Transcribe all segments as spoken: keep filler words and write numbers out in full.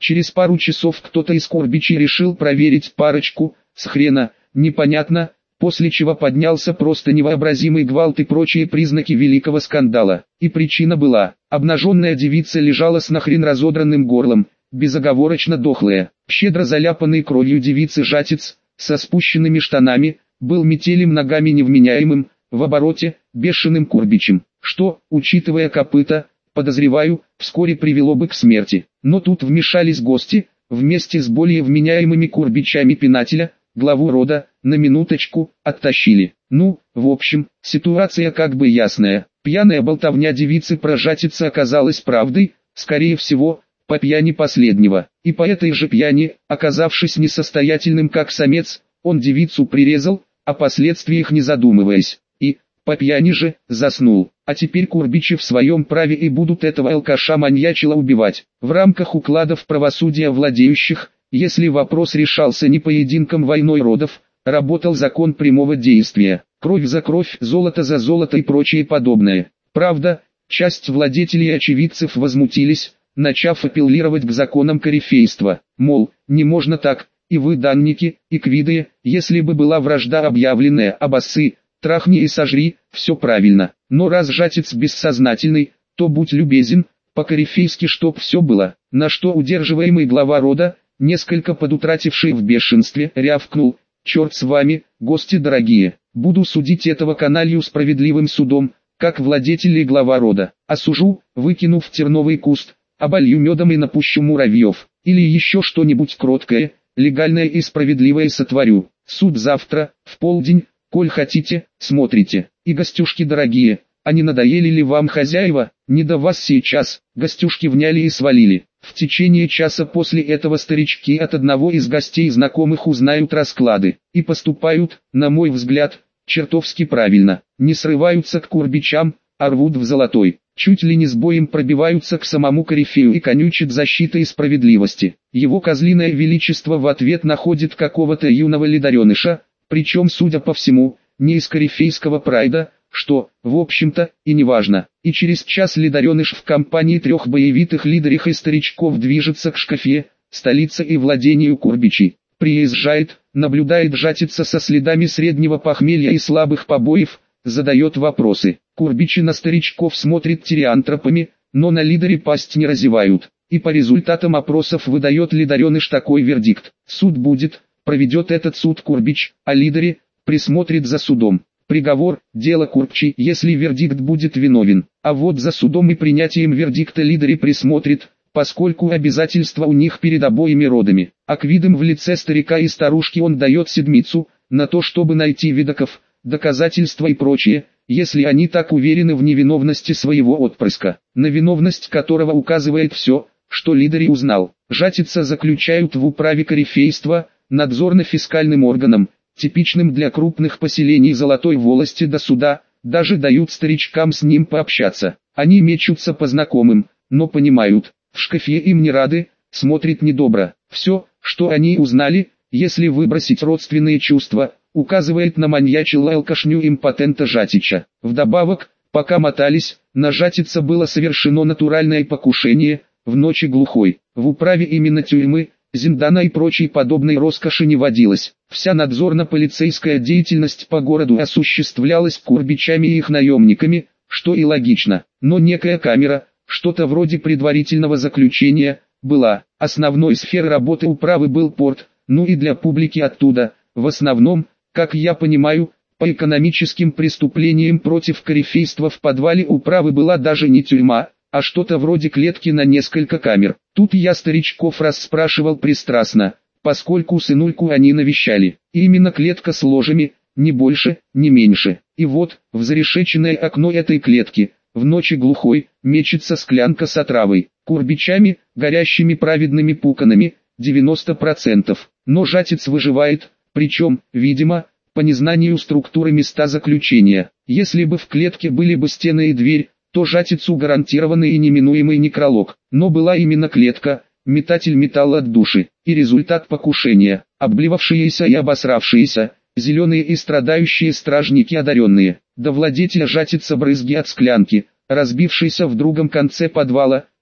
Через пару часов кто-то из Курбичей решил проверить парочку, с хрена, непонятно, после чего поднялся просто невообразимый гвалт и прочие признаки великого скандала. И причина была: обнаженная девица лежала с нахрен разодранным горлом, безоговорочно дохлая. Щедро заляпанный кровью девицы жатец, со спущенными штанами, был метелем ногами невменяемым, в обороте, бешеным Курбичем, что, учитывая копыта, подозреваю, вскоре привело бы к смерти. Но тут вмешались гости, вместе с более вменяемыми Курбичами пинателя, главу рода, на минуточку, оттащили. Ну, в общем, ситуация как бы ясная. Пьяная болтовня девицы про жатица оказалась правдой, скорее всего, по пьяни последнего. И по этой же пьяни, оказавшись несостоятельным как самец, он девицу прирезал, о последствиях не задумываясь. И, по пьяни же, заснул. А теперь Курбичи в своем праве и будут этого алкаша-маньячила убивать. В рамках укладов правосудия владеющих, если вопрос решался не поединком войной родов, работал закон прямого действия. Кровь за кровь, золото за золото и прочее подобное. Правда, часть владетелей и очевидцев возмутились, начав апеллировать к законам корифейства. Мол, не можно так, и вы, данники, и квиды, если бы была вражда объявленная, обоссы, трахни и сожри, все правильно. Но раз жатец бессознательный, то будь любезен, по-корифейски чтоб все было. На что удерживаемый глава рода, несколько подутративший в бешенстве, рявкнул: «Черт с вами, гости дорогие, буду судить этого каналью справедливым судом, как владетель и глава рода. Осужу, выкину в терновый куст, оболью медом и напущу муравьев, или еще что-нибудь кроткое, легальное и справедливое сотворю. Суд завтра, в полдень, коль хотите, смотрите. И гостюшки дорогие, а не надоели ли вам хозяева? Не до вас сейчас». Гостюшки вняли и свалили. В течение часа после этого старички от одного из гостей знакомых узнают расклады, и поступают, на мой взгляд, чертовски правильно. Не срываются к Курбичам, а рвут в золотой. Чуть ли не с боем пробиваются к самому корифею и конючат защитой справедливости. Его козлиное величество в ответ находит какого-то юного лидареныша, причем, судя по всему, не из корифейского прайда, что, в общем-то, и не важно. И через час лидареныш в компании трех боевитых лидерих и старичков движется к Шкафе, столице и владению Курбичей. Приезжает, наблюдает жатица со следами среднего похмелья и слабых побоев, задает вопросы. Курбичи на старичков смотрят тиреантропами, но на лидере пасть не разевают. И по результатам опросов выдает лидареныш такой вердикт: суд будет, проведет этот суд Курбич, а лидере присмотрит за судом. Приговор – дело Курбчи, если вердикт будет виновен, а вот за судом и принятием вердикта лидере присмотрит, поскольку обязательства у них перед обоими родами. А квидам в лице старика и старушки он дает седмицу, на то чтобы найти видоков, доказательства и прочее, если они так уверены в невиновности своего отпрыска, на виновность которого указывает все, что лидере узнал. Жатица заключают в управе корифейства, надзорно-фискальным органом, типичным для крупных поселений Золотой волости до суда, даже дают старичкам с ним пообщаться. Они мечутся по знакомым, но понимают, в Шкафе им не рады, смотрят недобро. Все, что они узнали, если выбросить родственные чувства, указывает на маньячила алкашню импотента Жатича. Вдобавок, пока мотались, на Жатица было совершено натуральное покушение, в ночи глухой. В управе именно тюрьмы, зиндана и прочей подобной роскоши не водилось. Вся надзорно-полицейская деятельность по городу осуществлялась Курбичами и их наемниками, что и логично. Но некая камера, что-то вроде предварительного заключения, была. Основной сферой работы управы был порт, ну и для публики оттуда, в основном, как я понимаю, по экономическим преступлениям против корифейства в подвале управы была даже не тюрьма, а что-то вроде клетки на несколько камер. Тут я старичков расспрашивал пристрастно, поскольку сынульку они навещали. И именно клетка с ложами, не больше, не меньше. И вот, в зарешеченное окно этой клетки, в ночи глухой, мечется склянка с отравой. Курбичами, горящими праведными пуканами, девяносто процентов. Но Жатец выживает, причем, видимо, по незнанию структуры места заключения. Если бы в клетке были бы стены и дверь, то Жатицу гарантированный и неминуемый некролог. Но была именно клетка, метатель металла от души, и результат покушения, обблевавшиеся и обосравшиеся, зеленые и страдающие стражники одаренные, до владетеля Жатица брызги от склянки, разбившейся в другом конце подвала,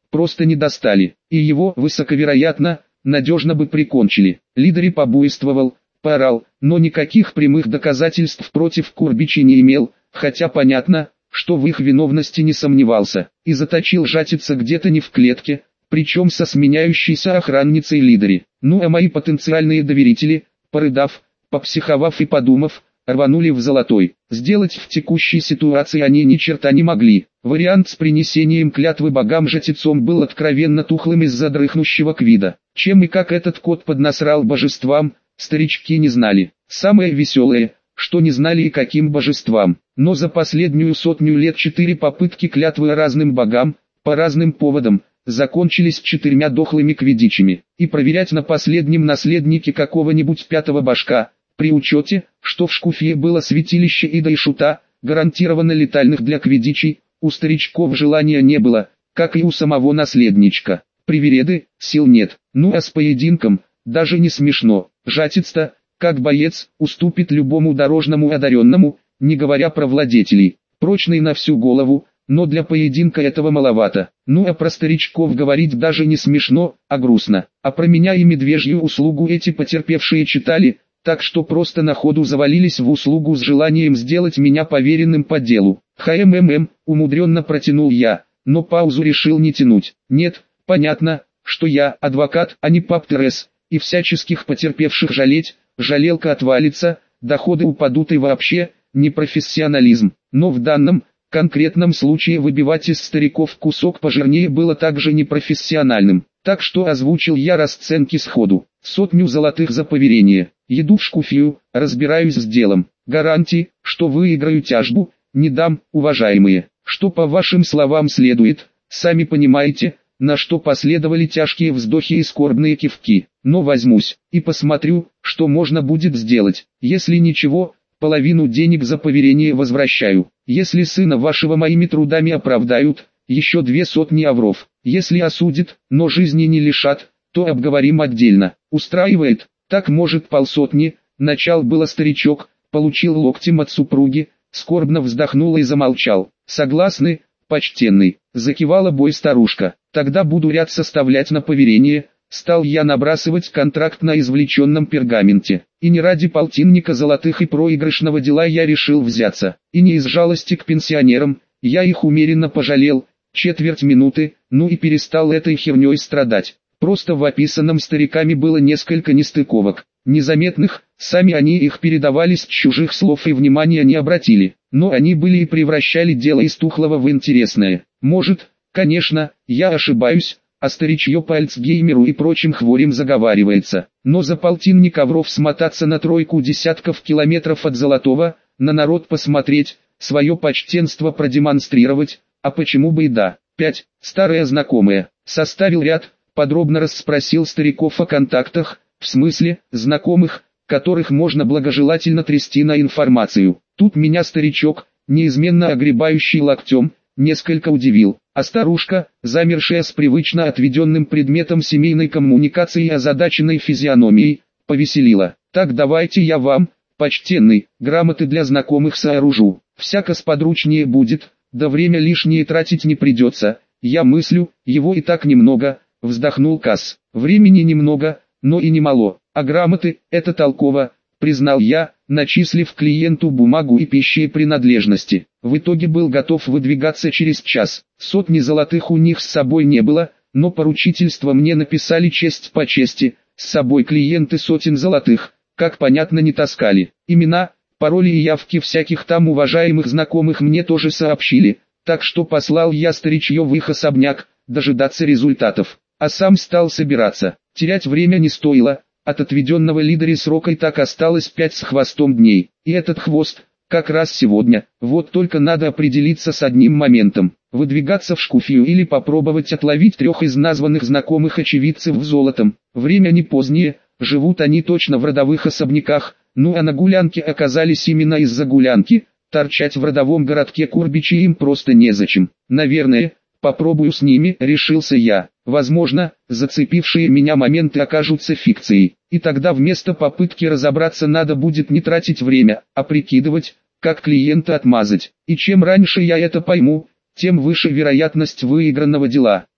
просто не достали, и его, высоковероятно, надежно бы прикончили. Лидери побуйствовал, поорал, но никаких прямых доказательств против Курбичи не имел, хотя понятно, что в их виновности не сомневался, и заточил жатица где-то не в клетке, причем со сменяющейся охранницей Лидери. Ну а мои потенциальные доверители, порыдав, попсиховав и подумав, рванули в Золотой. Сделать в текущей ситуации они ни черта не могли. Вариант с принесением клятвы богам жатицом был откровенно тухлым из-за дрыхнущего квида. Чем и как этот кот поднасрал божествам, старички не знали. Самое веселое, что не знали и каким божествам. Но за последнюю сотню лет четыре попытки клятвы разным богам, по разным поводам, закончились четырьмя дохлыми квидичами. И проверять на последнем наследнике какого-нибудь пятого башка, при учете, что в Шкуфье было святилище Ида и Шута, гарантированно летальных для квидичей, у старичков желания не было, как и у самого наследничка. Привереды, сил нет. Ну а с поединком, даже не смешно. Жатиц-то, как боец, уступит любому дорожному одаренному, не говоря про владетелей. Прочный на всю голову, но для поединка этого маловато. Ну а про старичков говорить даже не смешно, а грустно. А про меня и медвежью услугу эти потерпевшие читали, так что просто на ходу завалились в услугу с желанием сделать меня поверенным по делу. «Хммм», умудренно протянул я, но паузу решил не тянуть. Нет, понятно, что я адвокат, а не пап Терес, и всяческих потерпевших жалеть, жалелка отвалится, доходы упадут и вообще, непрофессионализм. Но в данном, конкретном случае выбивать из стариков кусок пожирнее было также непрофессиональным. Так что озвучил я расценки сходу. Сотню золотых за поверение. Еду в Шкуфью, разбираюсь с делом. Гарантии, что выиграю тяжбу, не дам, уважаемые. Что по вашим словам следует, сами понимаете, на что последовали тяжкие вздохи и скорбные кивки. Но возьмусь, и посмотрю, что можно будет сделать. Если ничего, половину денег за поверение возвращаю. Если сына вашего моими трудами оправдают, еще две сотни авров. Если осудят, но жизни не лишат, то обговорим отдельно. Устраивает? Так может полсотни. Начал было старичок, получил локтем от супруги, скорбно вздохнул и замолчал. Согласны, почтенный? Закивала бой старушка. Тогда буду ряд составлять на поверение. Стал я набрасывать контракт на извлеченном пергаменте. И не ради полтинника золотых и проигрышного дела я решил взяться. И не из жалости к пенсионерам, я их умеренно пожалел. Четверть минуты, ну и перестал этой херней страдать. Просто в описанном стариками было несколько нестыковок, незаметных, сами они их передавали с чужих слов и внимания не обратили. Но они были и превращали дело из тухлого в интересное. Может, конечно, я ошибаюсь, а старичье по Альцгеймеру и прочим хворям заговаривается. Но за полтинник авров смотаться на тройку десятков километров от Золотого, на народ посмотреть, свое почтенство продемонстрировать, а почему бы и да. пять. Старая знакомая. Составил ряд, подробно расспросил стариков о контактах, в смысле, знакомых, которых можно благожелательно трясти на информацию. Тут меня старичок, неизменно огребающий локтем, несколько удивил, а старушка, замершая с привычно отведенным предметом семейной коммуникации и озадаченной физиономией, повеселила. Так давайте я вам, почтенный, грамоты для знакомых сооружу, всяко сподручнее будет, да время лишнее тратить не придется, я мыслю, его и так немного, вздохнул Касс. Времени немного, но и немало, а грамоты, это толково, признал я, начислив клиенту бумагу и пищи и принадлежности. В итоге был готов выдвигаться через час. Сотни золотых у них с собой не было, но поручительство мне написали честь по чести, с собой клиенты сотен золотых, как понятно, не таскали. Имена, пароли и явки всяких там уважаемых знакомых мне тоже сообщили, так что послал я старичье в их особняк, дожидаться результатов, а сам стал собираться. Терять время не стоило, от отведенного Лидери срока и так осталось пять с хвостом дней, и этот хвост, как раз сегодня, вот только надо определиться с одним моментом, выдвигаться в Шкуфью или попробовать отловить трех из названных знакомых очевидцев в золотом. Время не позднее, живут они точно в родовых особняках, ну а на гулянке оказались именно из-за гулянки, торчать в родовом городке Курбичи им просто незачем. Наверное, попробую с ними, решился я. Возможно, зацепившие меня моменты окажутся фикцией, и тогда вместо попытки разобраться надо будет не тратить время, а прикидывать, как клиента отмазать. И чем раньше я это пойму, тем выше вероятность выигранного дела.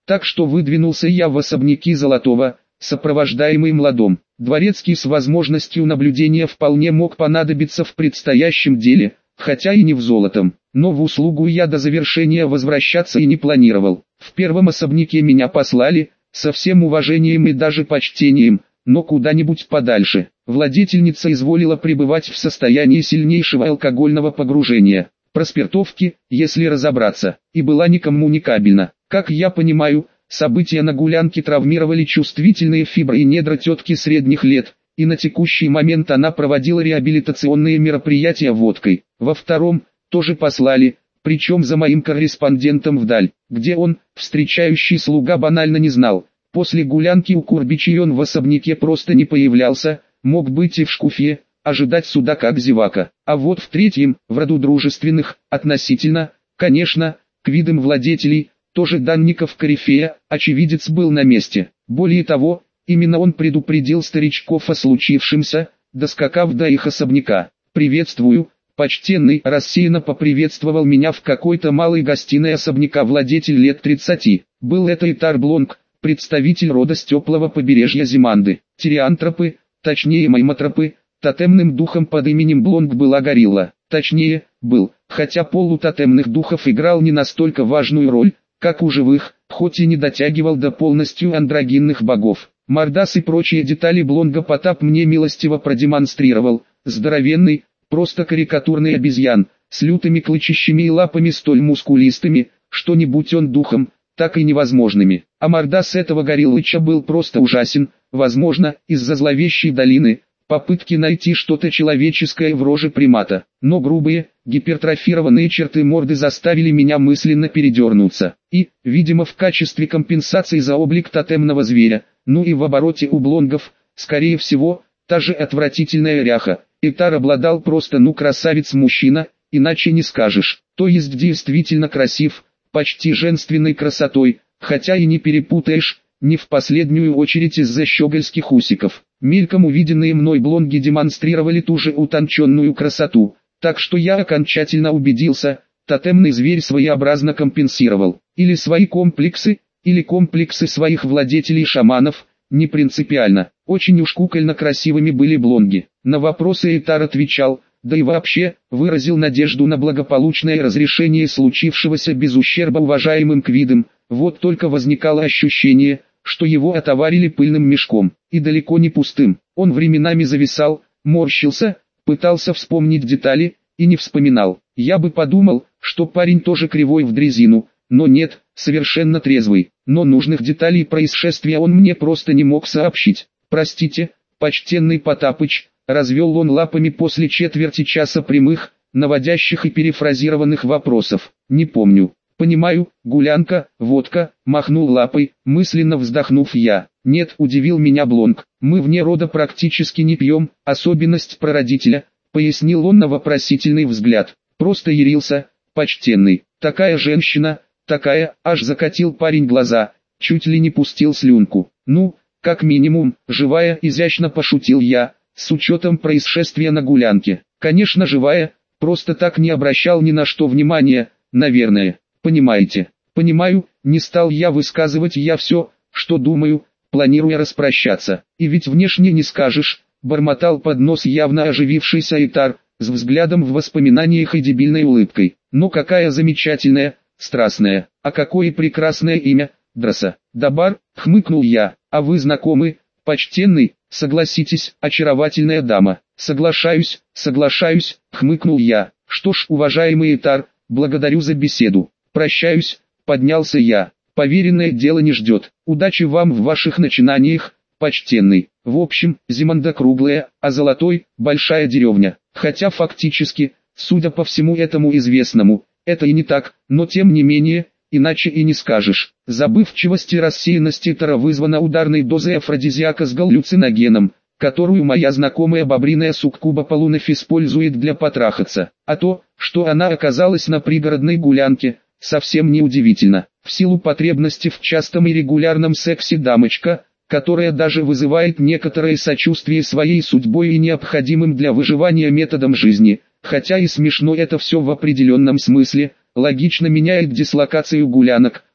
Так что выдвинулся я в особняки Золотого, сопровождаемый Младом. Дворецкий с возможностью наблюдения вполне мог понадобиться в предстоящем деле, хотя и не в Золотом. Но в услугу я до завершения возвращаться и не планировал. В первом особняке меня послали, со всем уважением и даже почтением, но куда-нибудь подальше. Владетельница изволила пребывать в состоянии сильнейшего алкогольного погружения, проспиртовки, если разобраться, и была некоммуникабельна. Как я понимаю, события на гулянке травмировали чувствительные фибры и недра тетки средних лет, и на текущий момент она проводила реабилитационные мероприятия водкой. Во втором, тоже послали, причем за моим корреспондентом вдаль, где он, встречающий слуга, банально не знал. После гулянки у Курбичей он в особняке просто не появлялся, мог быть и в шкуфе, ожидать суда как зевака. А вот в третьем, в роду дружественных, относительно, конечно, к видам владетелей, тоже данников корифея, очевидец был на месте. Более того, именно он предупредил старичков о случившемся, доскакав до их особняка. «Приветствую, почтенный», рассеянно поприветствовал меня в какой-то малой гостиной особняка владетель лет тридцати. Был это Итар Блонг, представитель рода с теплого побережья Зиманды. Тириантропы, точнее маймотропы, тотемным духом под именем Блонг была горилла. Точнее, был, хотя пол у тотемных духов играл не настолько важную роль, как у живых, хоть и не дотягивал до полностью андрогинных богов. Мордас и прочие детали Блонга Потап мне милостиво продемонстрировал. Здоровенный, просто карикатурный обезьян, с лютыми клычищами и лапами столь мускулистыми, что не будь он духом, так и невозможными. А мордас этого гориллыча был просто ужасен, возможно, из-за зловещей долины, попытки найти что-то человеческое в роже примата. Но грубые, гипертрофированные черты морды заставили меня мысленно передернуться. И, видимо, в качестве компенсации за облик тотемного зверя, ну и в обороте у Блонгов, скорее всего, та же отвратительная ряха. Итар обладал просто ну красавец-мужчина, иначе не скажешь. То есть действительно красив, почти женственной красотой, хотя и не перепутаешь, не в последнюю очередь из-за щегольских усиков. Мельком увиденные мной блонги демонстрировали ту же утонченную красоту, так что я окончательно убедился, тотемный зверь своеобразно компенсировал. Или свои комплексы, или комплексы своих владетелей-шаманов, не принципиально. Очень уж кукольно красивыми были блонги. На вопросы Итар отвечал, да и вообще, выразил надежду на благополучное разрешение случившегося без ущерба уважаемым квидам. Вот только возникало ощущение, что его отоварили пыльным мешком, и далеко не пустым. Он временами зависал, морщился, пытался вспомнить детали, и не вспоминал. Я бы подумал, что парень тоже кривой в дрезину, но нет, совершенно трезвый. Но нужных деталей происшествия он мне просто не мог сообщить. «Простите, почтенный Потапыч», развел он лапами после четверти часа прямых, наводящих и перефразированных вопросов. «Не помню». «Понимаю, гулянка, водка», махнул лапой, мысленно вздохнув я. «Нет», удивил меня Блонг, «мы вне рода практически не пьем, особенность прародителя», пояснил он на вопросительный взгляд. «Просто ярился, почтенный, такая женщина, такая», аж закатил парень глаза, чуть ли не пустил слюнку. «Ну, как минимум, живая», изящно пошутил я, с учетом происшествия на гулянке. «Конечно живая, просто так не обращал ни на что внимания, наверное». «Понимаете?» «Понимаю», не стал я высказывать я все, что думаю, планируя распрощаться. «И ведь внешне не скажешь», бормотал под нос явно оживившийся Итар, с взглядом в воспоминаниях и дебильной улыбкой. «Но какая замечательная, страстная, а какое прекрасное имя, Драса». «Дабар», хмыкнул я, «а вы знакомы, почтенный?» «Согласитесь, очаровательная дама». «Соглашаюсь, соглашаюсь», хмыкнул я. «Что ж, уважаемый Итар, благодарю за беседу. Прощаюсь», поднялся я. «Поверенное дело не ждет. Удачи вам в ваших начинаниях, почтенный». В общем, Зиманда круглая, а Золотой – большая деревня. Хотя фактически, судя по всему этому известному, это и не так, но тем не менее, иначе и не скажешь. Забывчивость и рассеянность Итара вызвана ударной дозой афродизиака с галлюциногеном, которую моя знакомая бобриная суккуба Полунеф использует для потрахаться. А то, что она оказалась на пригородной гулянке, совсем не удивительно. В силу потребности в частом и регулярном сексе дамочка, которая даже вызывает некоторое сочувствие своей судьбой и необходимым для выживания методом жизни, хотя и смешно это все в определенном смысле, логично меняет дислокацию гулянок,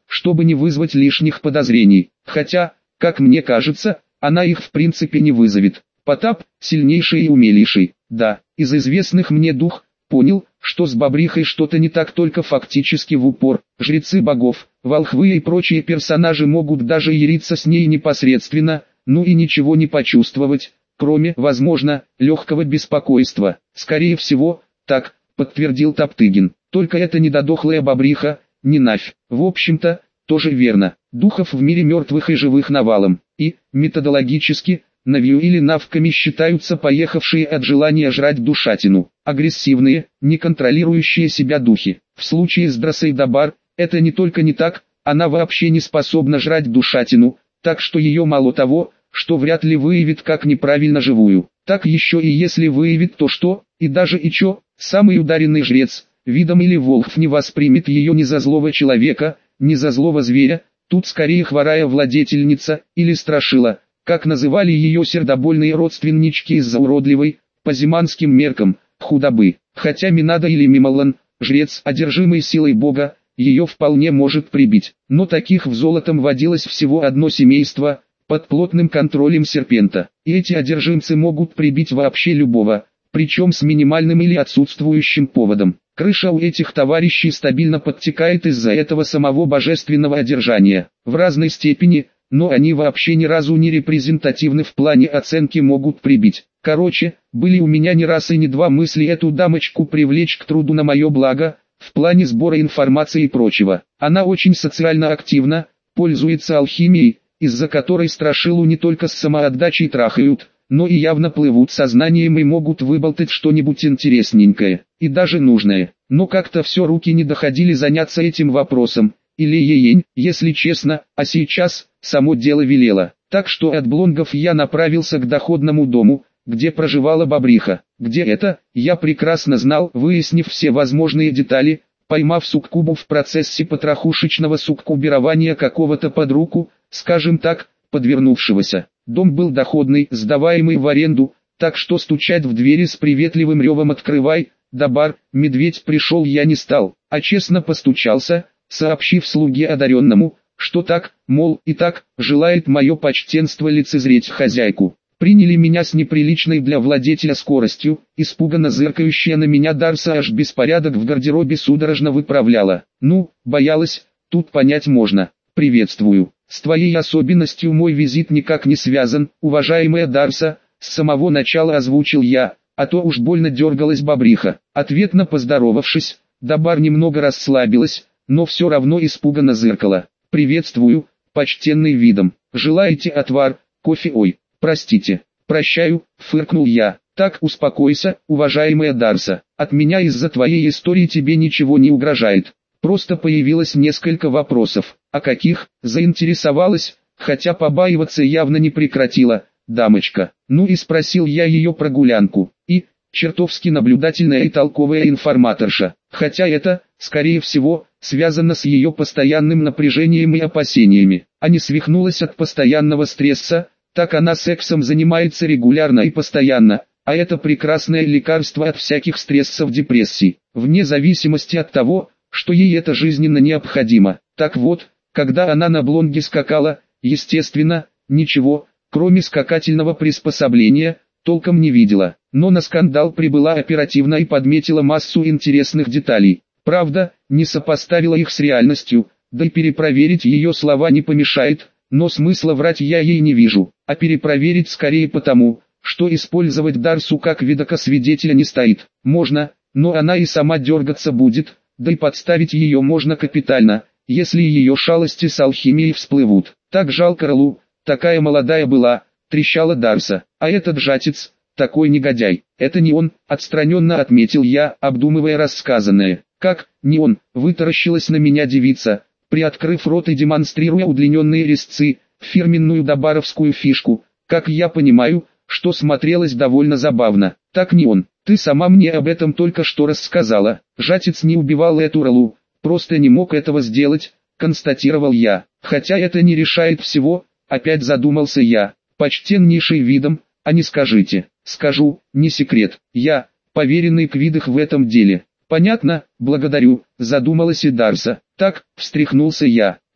чтобы не вызвать лишних подозрений. Хотя, как мне кажется, она их в принципе не вызовет. Потап, сильнейший и умелейший, да, из известных мне дух, понял, что с бобрихой что-то не так только фактически в упор. Жрецы богов, волхвы и прочие персонажи могут даже яриться с ней непосредственно, ну и ничего не почувствовать, кроме, возможно, легкого беспокойства. Скорее всего, так, подтвердил Топтыгин. Только это не додохлая бобриха, не Навь. В общем-то, тоже верно. Духов в мире мертвых и живых навалом. И, методологически, Навью или навками считаются поехавшие от желания жрать душатину, агрессивные, не контролирующие себя духи. В случае с Дросейдабар, это не только не так, она вообще не способна жрать душатину, так что ее мало того, что вряд ли выявит как неправильно живую, так еще и если выявит то что, и даже и чё, самый ударенный жрец, видом или волхв не воспримет ее ни за злого человека, ни за злого зверя, тут скорее хворая владетельница, или страшила, как называли ее сердобольные родственнички из-за уродливой, по зиманским меркам, худобы. Хотя Минада или Мималан, жрец, одержимый силой бога, ее вполне может прибить. Но таких в золотом водилось всего одно семейство, под плотным контролем серпента. И эти одержимцы могут прибить вообще любого, причем с минимальным или отсутствующим поводом. Крыша у этих товарищей стабильно подтекает из-за этого самого божественного одержания. В разной степени, но они вообще ни разу не репрезентативны в плане оценки могут прибить. Короче, были у меня не раз и не два мысли эту дамочку привлечь к труду на мое благо, в плане сбора информации и прочего. Она очень социально активна, пользуется алхимией, из-за которой страшилу не только с самоотдачей трахают, но и явно плывут сознанием и могут выболтать что-нибудь интересненькое, и даже нужное. Но как-то все руки не доходили заняться этим вопросом, или ей-ень, если честно, а сейчас, само дело велело. Так что от Блонгов я направился к доходному дому, где проживала бобриха. Где это, я прекрасно знал, выяснив все возможные детали, поймав суккубу в процессе потрохушечного суккубирования какого-то под руку, скажем так, подвернувшегося. Дом был доходный, сдаваемый в аренду, так что стучать в двери с приветливым ревом «открывай, Дабар, медведь пришел» я не стал, а честно постучался, сообщив слуге одаренному, что так, мол, и так, желает мое почтенство лицезреть хозяйку. Приняли меня с неприличной для владетеля скоростью, испуганно зыркающая на меня Дарса аж беспорядок в гардеробе судорожно выправляла. Ну, боялась, тут понять можно. Приветствую. С твоей особенностью мой визит никак не связан, уважаемая Дарса, с самого начала озвучил я, а то уж больно дергалась бобриха. Ответно поздоровавшись, Дабар немного расслабилась, но все равно испуганно зыркала. «Приветствую, почтенный видом. Желаете отвар, кофе?» «Ой, простите, прощаю», фыркнул я. «Так, успокойся, уважаемая Дарса. От меня из-за твоей истории тебе ничего не угрожает. Просто появилось несколько вопросов». «А каких?» заинтересовалась, хотя побаиваться явно не прекратила, дамочка. Ну и спросил я ее про гулянку. И, чертовски наблюдательная и толковая информаторша. Хотя это, скорее всего, связано с ее постоянным напряжением и опасениями. А не свихнулась от постоянного стресса, так она сексом занимается регулярно и постоянно, а это прекрасное лекарство от всяких стрессов, депрессий, вне зависимости от того, что ей это жизненно необходимо. Так вот, когда она на блонге скакала, естественно, ничего, кроме скакательного приспособления, толком не видела, но на скандал прибыла оперативно и подметила массу интересных деталей. Правда, не сопоставила их с реальностью, да и перепроверить ее слова не помешает, но смысла врать я ей не вижу, а перепроверить скорее потому, что использовать Дарсу как видокосвидетеля не стоит. Можно, но она и сама дергаться будет, да и подставить ее можно капитально, если ее шалости с алхимией всплывут. Так жалко Ралу, такая молодая была, трещала Дарса, а этот жатец, такой негодяй. Это не он, отстраненно отметил я, обдумывая рассказанное. Как, не он, вытаращилась на меня девица, приоткрыв рот и демонстрируя удлиненные резцы, фирменную дабаровскую фишку, как я понимаю, что смотрелось довольно забавно. Так не он, ты сама мне об этом только что рассказала. Жатец не убивал эту Ралу, просто не мог этого сделать, констатировал я. Хотя это не решает всего, опять задумался я. Почтеннейший видом, а не скажите. Скажу, не секрет, я, поверенный Квидых в этом деле. Понятно, благодарю, задумалась и Дарса. Так, встряхнулся я.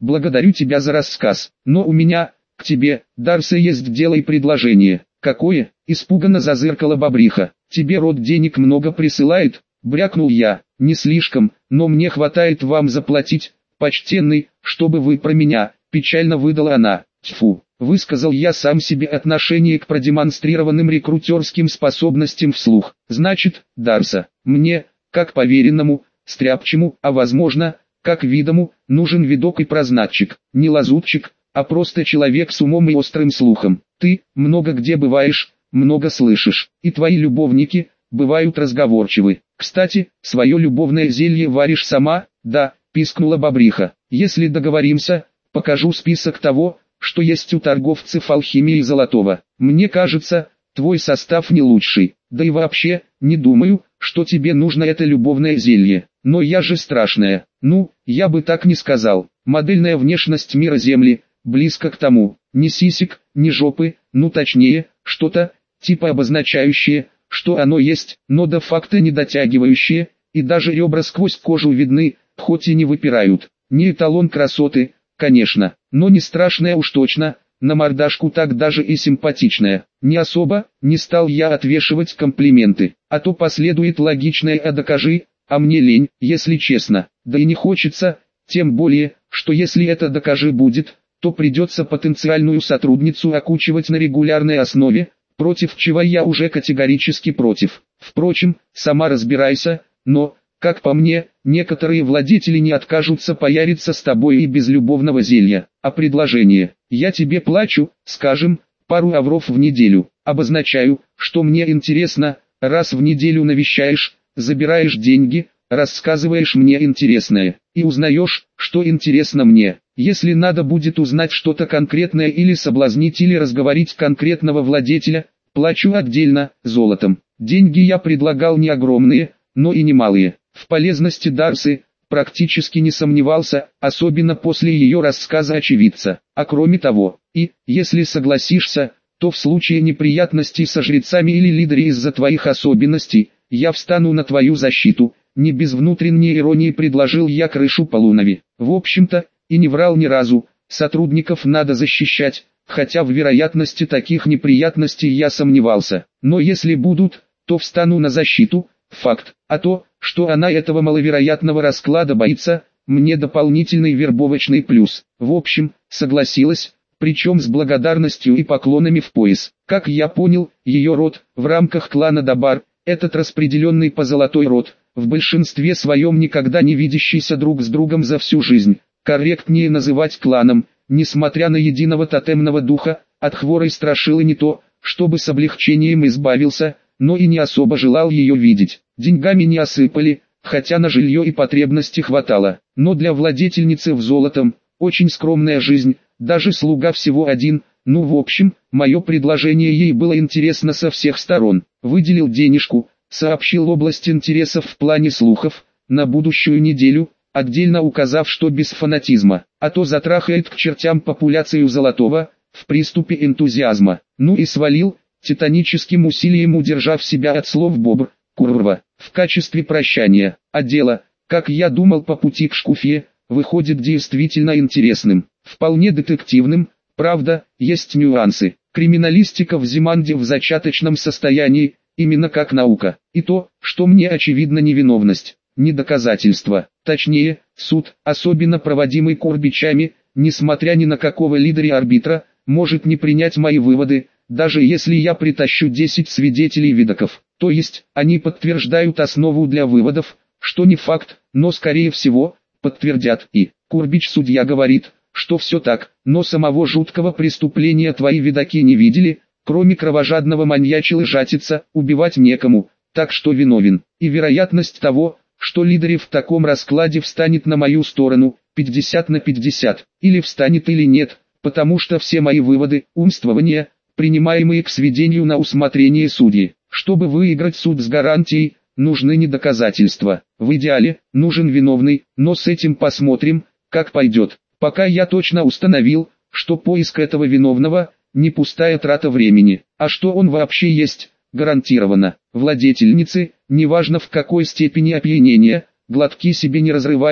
благодарю тебя за рассказ, но у меня, к тебе, Дарса, есть дело и предложение. Какое? Испуганно зазыркала бобриха. Тебе род денег много присылает? Брякнул я. Не слишком, но мне хватает вам заплатить, почтенный, чтобы вы про меня, печально выдала она. Тьфу, высказал я сам себе отношение к продемонстрированным рекрутерским способностям вслух. Значит, Дарса, мне, как поверенному, стряпчему, а возможно, как видому, нужен видок и прознатчик, не лазутчик, а просто человек с умом и острым слухом. Ты, много где бываешь, много слышишь, и твои любовники, бывают разговорчивы. Кстати, свое любовное зелье варишь сама? Да, пискнула бобриха. Если договоримся, покажу список того, что есть у торговцев алхимии золотого. Мне кажется, твой состав не лучший, да и вообще, не думаю, что тебе нужно это любовное зелье. Но я же страшная. Ну, я бы так не сказал. Модельная внешность мира Земли, близко к тому. Ни сисек, ни жопы, ну точнее, что-то, типа обозначающее, что оно есть, но до факта не дотягивающее, и даже ребра сквозь кожу видны, хоть и не выпирают. Не эталон красоты, конечно, но не страшная уж точно, на мордашку так даже и симпатичная. Не особо, не стал я отвешивать комплименты, а то последует логичное «а докажи», а мне лень, если честно, да и не хочется, тем более, что если это «докажи» будет, то придется потенциальную сотрудницу окучивать на регулярной основе, против чего я уже категорически против. Впрочем, сама разбирайся, но, как по мне, некоторые владетели не откажутся пояриться с тобой и без любовного зелья. А предложение: я тебе плачу, скажем, пару авров в неделю, обозначаю, что мне интересно, раз в неделю навещаешь, забираешь деньги, рассказываешь мне интересное, и узнаешь, что интересно мне. Если надо будет узнать что-то конкретное или соблазнить или разговорить конкретного владетеля, плачу отдельно, золотом. Деньги я предлагал не огромные, но и немалые. В полезности Дарсы практически не сомневался, особенно после ее рассказа очевидца. А кроме того, и, если согласишься, то в случае неприятностей со жрецами или лидерами из-за твоих особенностей, я встану на твою защиту. Не без внутренней иронии предложил я крышу Полунови. В общем-то, и не врал ни разу, сотрудников надо защищать, хотя в вероятности таких неприятностей я сомневался. Но если будут, то встану на защиту, факт. А то, что она этого маловероятного расклада боится, мне дополнительный вербовочный плюс. В общем, согласилась, причем с благодарностью и поклонами в пояс. Как я понял, ее род, в рамках клана Дабар, этот распределенный по золотой род, в большинстве своем никогда не видящийся друг с другом за всю жизнь, корректнее называть кланом, несмотря на единого тотемного духа, от хворой страшилы не то, чтобы с облегчением избавился, но и не особо желал ее видеть. Деньгами не осыпали, хотя на жилье и потребности хватало, но для владетельницы в золотом, очень скромная жизнь, даже слуга всего один. Ну в общем, мое предложение ей было интересно со всех сторон. Выделил денежку, сообщил область интересов в плане слухов, на будущую неделю, отдельно указав, что без фанатизма, а то затрахает к чертям популяцию золотого, в приступе энтузиазма. Ну и свалил, титаническим усилием удержав себя от слов бобр, курва, в качестве прощания. А дело, как я думал по пути к шкуфе, выходит действительно интересным, вполне детективным. Правда, есть нюансы. Криминалистика в Зиманде в зачаточном состоянии, именно как наука. И то, что мне очевидно невиновность, не доказательство. Точнее, суд, особенно проводимый Корбичами, несмотря ни на какого лидера-арбитра, может не принять мои выводы, даже если я притащу десять свидетелей-видоков. То есть, они подтверждают основу для выводов, что не факт, но скорее всего, подтвердят. И Курбич судья говорит, что все так, но самого жуткого преступления твои видаки не видели, кроме кровожадного маньячила жатица, убивать некому, так что виновен. И вероятность того, что лидер в таком раскладе встанет на мою сторону, пятьдесят на пятьдесят, или встанет или нет, потому что все мои выводы, умствования, принимаемые к сведению на усмотрение судьи. Чтобы выиграть суд с гарантией, нужны не доказательства. В идеале, нужен виновный, но с этим посмотрим, как пойдет. Пока я точно установил, что поиск этого виновного – не пустая трата времени, а что он вообще есть, гарантированно. Владетельницы, неважно в какой степени опьянения, глотки себе не разрывают,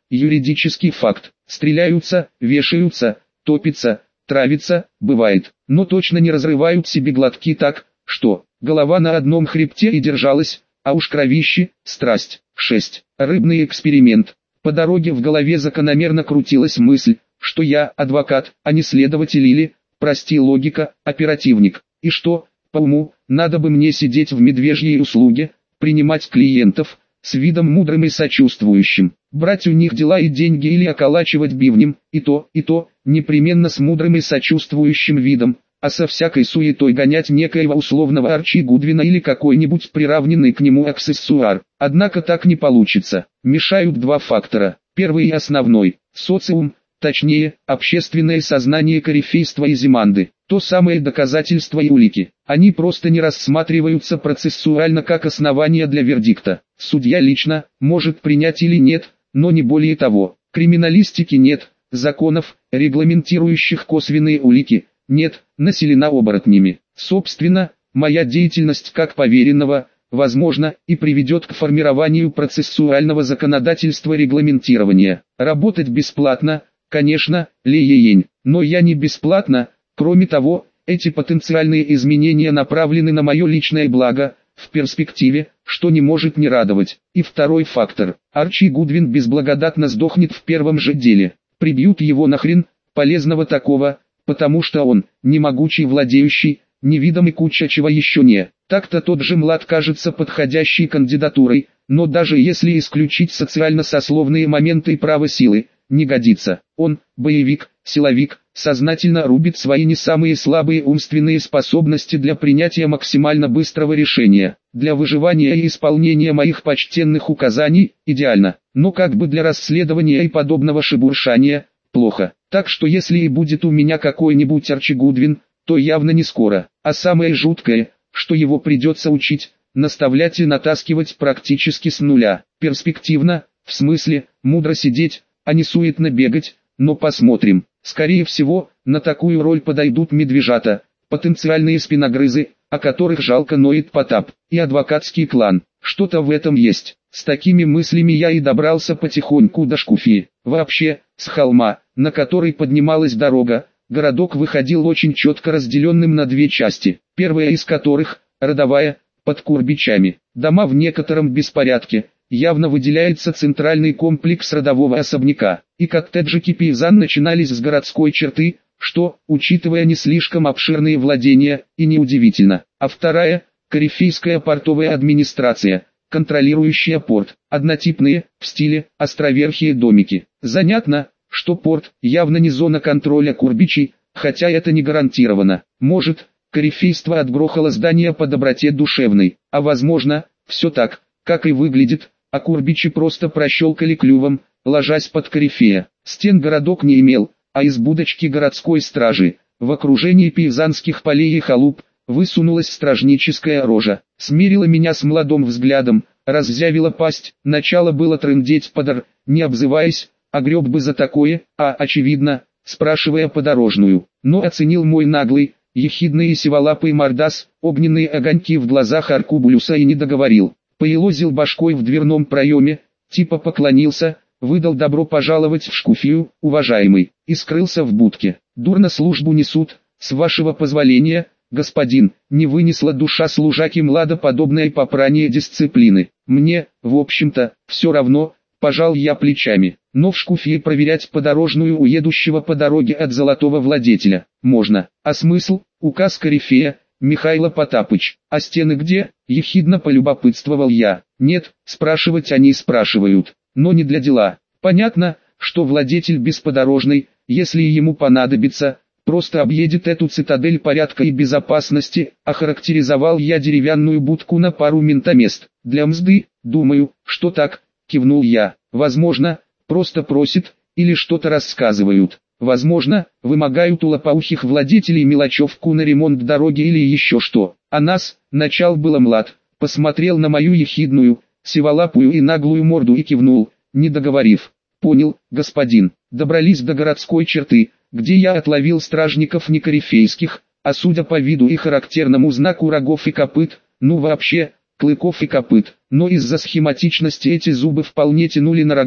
юридический факт. Стреляются, вешаются, топятся, травятся, бывает, но точно не разрывают себе глотки так, что голова на одном хребте и держалась, а уж кровище, страсть. шесть. Рыбный эксперимент. По дороге в голове закономерно крутилась мысль, что я адвокат, а не следователь или, прости логика, оперативник, и что, по уму, надо бы мне сидеть в медвежьей услуге, принимать клиентов, с видом мудрым и сочувствующим, брать у них дела и деньги или околачивать бивнем, и то, и то, непременно с мудрым и сочувствующим видом, а со всякой суетой гонять некоего условного Арчи Гудвина или какой-нибудь приравненный к нему аксессуар. Однако так не получится. Мешают два фактора. Первый и основной – социум, точнее, общественное сознание корифейства и Зиманды. То самое доказательство и улики. Они просто не рассматриваются процессуально как основание для вердикта. Судья лично может принять или нет, но не более того. Криминалистики нет, законов, регламентирующих косвенные улики, нет, населена оборотнями. Собственно, моя деятельность как поверенного, возможно, и приведет к формированию процессуального законодательства регламентирования. Работать бесплатно, конечно, ле-ень, но я не бесплатно. Кроме того, эти потенциальные изменения направлены на мое личное благо, в перспективе, что не может не радовать. И второй фактор. Арчи Гудвин безблагодатно сдохнет в первом же деле. Прибьют его нахрен, полезного такого, потому что он, не могучий владеющий, невидимый куча чего еще не. Так-то тот же Млад кажется подходящей кандидатурой, но даже если исключить социально-сословные моменты и право силы, не годится. Он, боевик, силовик, сознательно рубит свои не самые слабые умственные способности для принятия максимально быстрого решения. Для выживания и исполнения моих почтенных указаний – идеально, но как бы для расследования и подобного шебуршания – плохо. Так что если и будет у меня какой-нибудь Арчи Гудвин, то явно не скоро. А самое жуткое, что его придется учить, наставлять и натаскивать практически с нуля. Перспективно, в смысле, мудро сидеть, а не суетно бегать, но посмотрим. Скорее всего, на такую роль подойдут медвежата, потенциальные спиногрызы, о которых жалко ноет Потап, и адвокатский клан. Что-то в этом есть. С такими мыслями я и добрался потихоньку до Шкуфии. Вообще, с холма, на который поднималась дорога, городок выходил очень четко разделенным на две части. Первая из которых, родовая, под Курбичами. Дома в некотором беспорядке. Явно выделяется центральный комплекс родового особняка, и коттеджики Пейзан начинались с городской черты, что, учитывая не слишком обширные владения, и неудивительно. А вторая – корифейская портовая администрация, контролирующая порт, однотипные, в стиле, островерхие домики. Занятно, что порт явно не зона контроля Курбичей, хотя это не гарантировано. Может, корифейство отгрохало здание по доброте душевной, а возможно, все так, как и выглядит, а Курбичи просто прощелкали клювом, ложась под корифея. Стен городок не имел, а из будочки городской стражи, в окружении пейзанских полей и халуп, высунулась стражническая рожа, смирила меня с молодым взглядом, раззявила пасть, начало было трындеть подор, не обзываясь, а греб бы за такое, а, очевидно, спрашивая подорожную, но оценил мой наглый, ехидный и сиволапый мордас, огненные огоньки в глазах Аркубулюса и не договорил. Поелозил башкой в дверном проеме, типа поклонился, выдал добро пожаловать в Шкуфию, уважаемый, и скрылся в будке. Дурно службу несут, с вашего позволения, господин, не вынесла душа служаки Млада подобное попрание дисциплины. Мне, в общем-то, все равно, пожал я плечами, но в Шкуфии проверять подорожную у едущего по дороге от золотого владетеля можно. А смысл? Указ корифея, Михайло Потапыч. А стены где? Ехидно полюбопытствовал я. Нет, спрашивать они спрашивают, но не для дела. Понятно, что владетель бесподорожный, если ему понадобится, просто объедет эту цитадель порядка и безопасности, охарактеризовал я деревянную будку на пару ментомест. Для мзды, думаю, что так, кивнул я. Возможно, просто просит, или что-то рассказывают. Возможно, вымогают у лопоухих владетелей мелочевку на ремонт дороги или еще что. А нас, начал было Млад, посмотрел на мою ехидную, сиволапую и наглую морду и кивнул, не договорив. Понял, господин. Добрались до городской черты, где я отловил стражников не корифейских, а судя по виду и характерному знаку рогов и копыт, ну вообще, клыков и копыт, но из-за схематичности эти зубы вполне тянули на рога,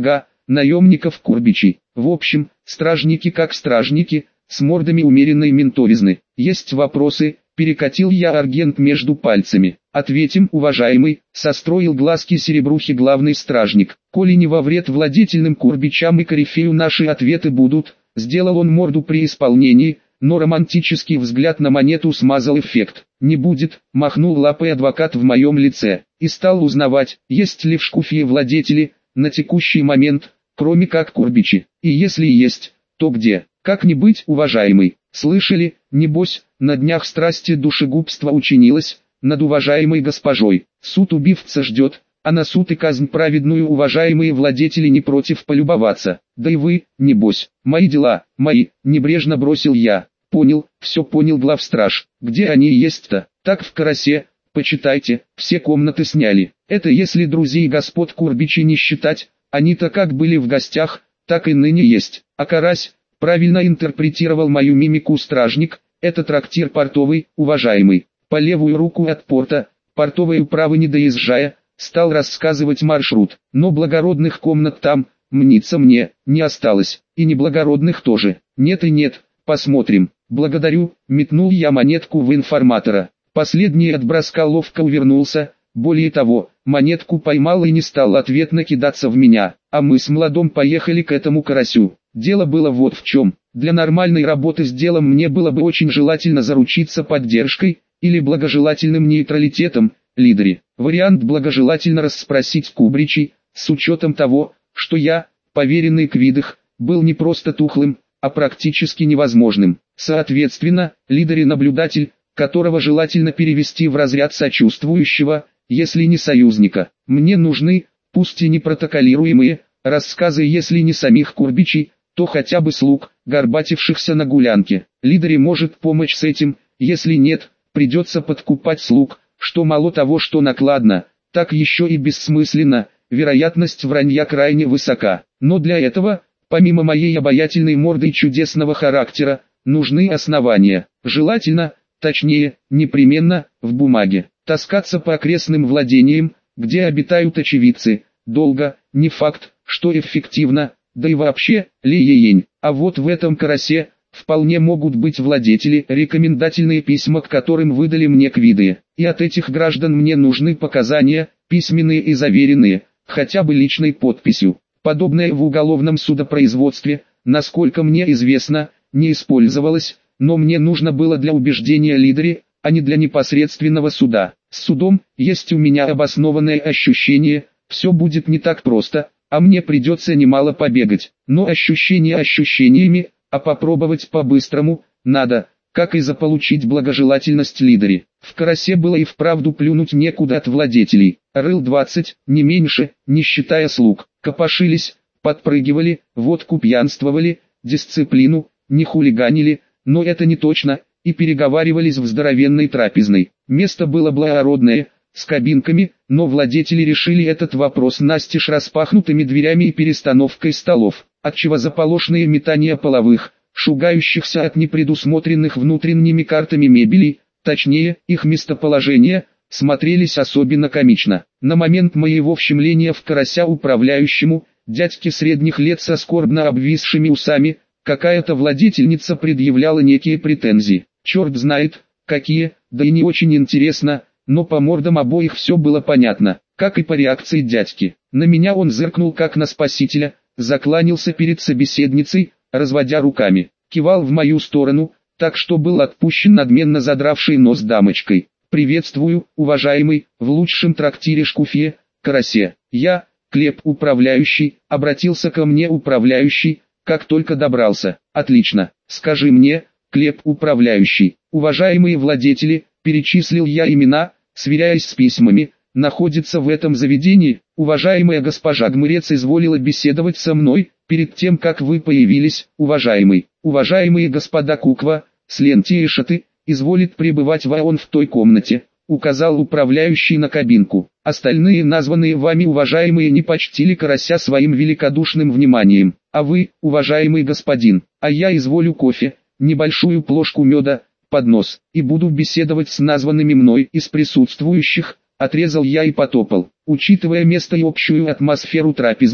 наемников Курбичей. В общем, стражники как стражники, с мордами умеренной ментовизны. Есть вопросы? Перекатил я аргент между пальцами. Ответим, уважаемый, состроил глазки серебрухи главный стражник. Коли не во вред владетельным Курбичам и корифею наши ответы будут, сделал он морду при исполнении, но романтический взгляд на монету смазал эффект. Не будет, махнул лапой адвокат в моем лице, и стал узнавать, есть ли в Шкуфье владетели, на текущий момент, кроме как Курбичи, и если есть, то где? Как не быть, уважаемый? Слышали, небось, на днях страсти душегубства учинилось, над уважаемой госпожой. Суд убивца ждет, а на суд и казнь праведную уважаемые владетели не против полюбоваться. Да и вы, небось, мои дела, мои, небрежно бросил я. Понял, все понял главстраж. Где они есть-то? Так в Карасе, почитайте, все комнаты сняли. Это если друзей господ Курбичей не считать, они-то как были в гостях, так и ныне есть. А Карась, правильно интерпретировал мою мимику стражник, это трактир портовый, уважаемый. По левую руку от порта, портовой управы не доезжая, стал рассказывать маршрут. Но благородных комнат там, мнится мне, не осталось, и неблагородных тоже. Нет и нет, посмотрим. Благодарю, метнул я монетку в информатора. Последний от броска ловко увернулся, более того, монетку поймал и не стал ответно кидаться в меня, а мы с Младом поехали к этому Карасю. Дело было вот в чем. Для нормальной работы с делом мне было бы очень желательно заручиться поддержкой, или благожелательным нейтралитетом, лидере. Вариант благожелательно расспросить Курбичей, с учетом того, что я, поверенный Квидых, был не просто тухлым, а практически невозможным. Соответственно, лидере-наблюдатель, которого желательно перевести в разряд сочувствующего, если не союзника. Мне нужны, пусть и не протоколируемые, рассказы, если не самих Курбичей, то хотя бы слуг, горбатившихся на гулянке. Лидере может помочь с этим, если нет, придется подкупать слуг, что мало того, что накладно, так еще и бессмысленно, вероятность вранья крайне высока. Но для этого, помимо моей обаятельной морды и чудесного характера, нужны основания. Желательно, точнее, непременно, в бумаге. Таскаться по окрестным владениям, где обитают очевидцы, долго, не факт, что эффективно, да и вообще, ли-е-ень. А вот в этом Карасе, вполне могут быть владетели, рекомендательные письма к которым выдали мне Квиды. И от этих граждан мне нужны показания, письменные и заверенные, хотя бы личной подписью. Подобное в уголовном судопроизводстве, насколько мне известно, не использовалось, но мне нужно было для убеждения лидере, а не для непосредственного суда. С судом, есть у меня обоснованное ощущение, все будет не так просто, а мне придется немало побегать. Но ощущения ощущениями, а попробовать по-быстрому, надо, как и заполучить благожелательность лидере. В Карасе было и вправду плюнуть некуда от владетелей. Рыл двадцать, не меньше, не считая слуг. Копошились, подпрыгивали, водку пьянствовали, дисциплину, не хулиганили, но это не точно, и переговаривались в здоровенной трапезной. Место было благородное, с кабинками, но владетели решили этот вопрос настежь распахнутыми дверями и перестановкой столов, отчего заполошные метания половых, шугающихся от непредусмотренных внутренними картами мебели, точнее, их местоположения, смотрелись особенно комично. На момент моего вщемления в Карася управляющему, дядьке средних лет со скорбно обвисшими усами, какая-то владетельница предъявляла некие претензии. Черт знает, какие, да и не очень интересно, но по мордам обоих все было понятно, как и по реакции дядьки. На меня он зыркнул как на спасителя, закланялся перед собеседницей, разводя руками, кивал в мою сторону, так что был отпущен надменно задравший нос дамочкой. «Приветствую, уважаемый, в лучшем трактире Шкуфье, Карасе. Я, Клеп управляющий», обратился ко мне управляющий, как только добрался. «Отлично, скажи мне, Клеп управляющий, уважаемые владетели», перечислил я имена, сверяясь с письмами, находится в этом заведении. Уважаемая госпожа Гмырец изволила беседовать со мной, перед тем как вы появились, уважаемый. Уважаемые господа Куква, Сленти и Шаты, изволит пребывать вон в той комнате, указал управляющий на кабинку. Остальные названные вами уважаемые не почтили Карася своим великодушным вниманием. А вы, уважаемый господин, а я изволю кофе, небольшую плошку меда, поднос, и буду беседовать с названными мной из присутствующих, отрезал я и потопал. Учитывая место и общую атмосферу трапезной,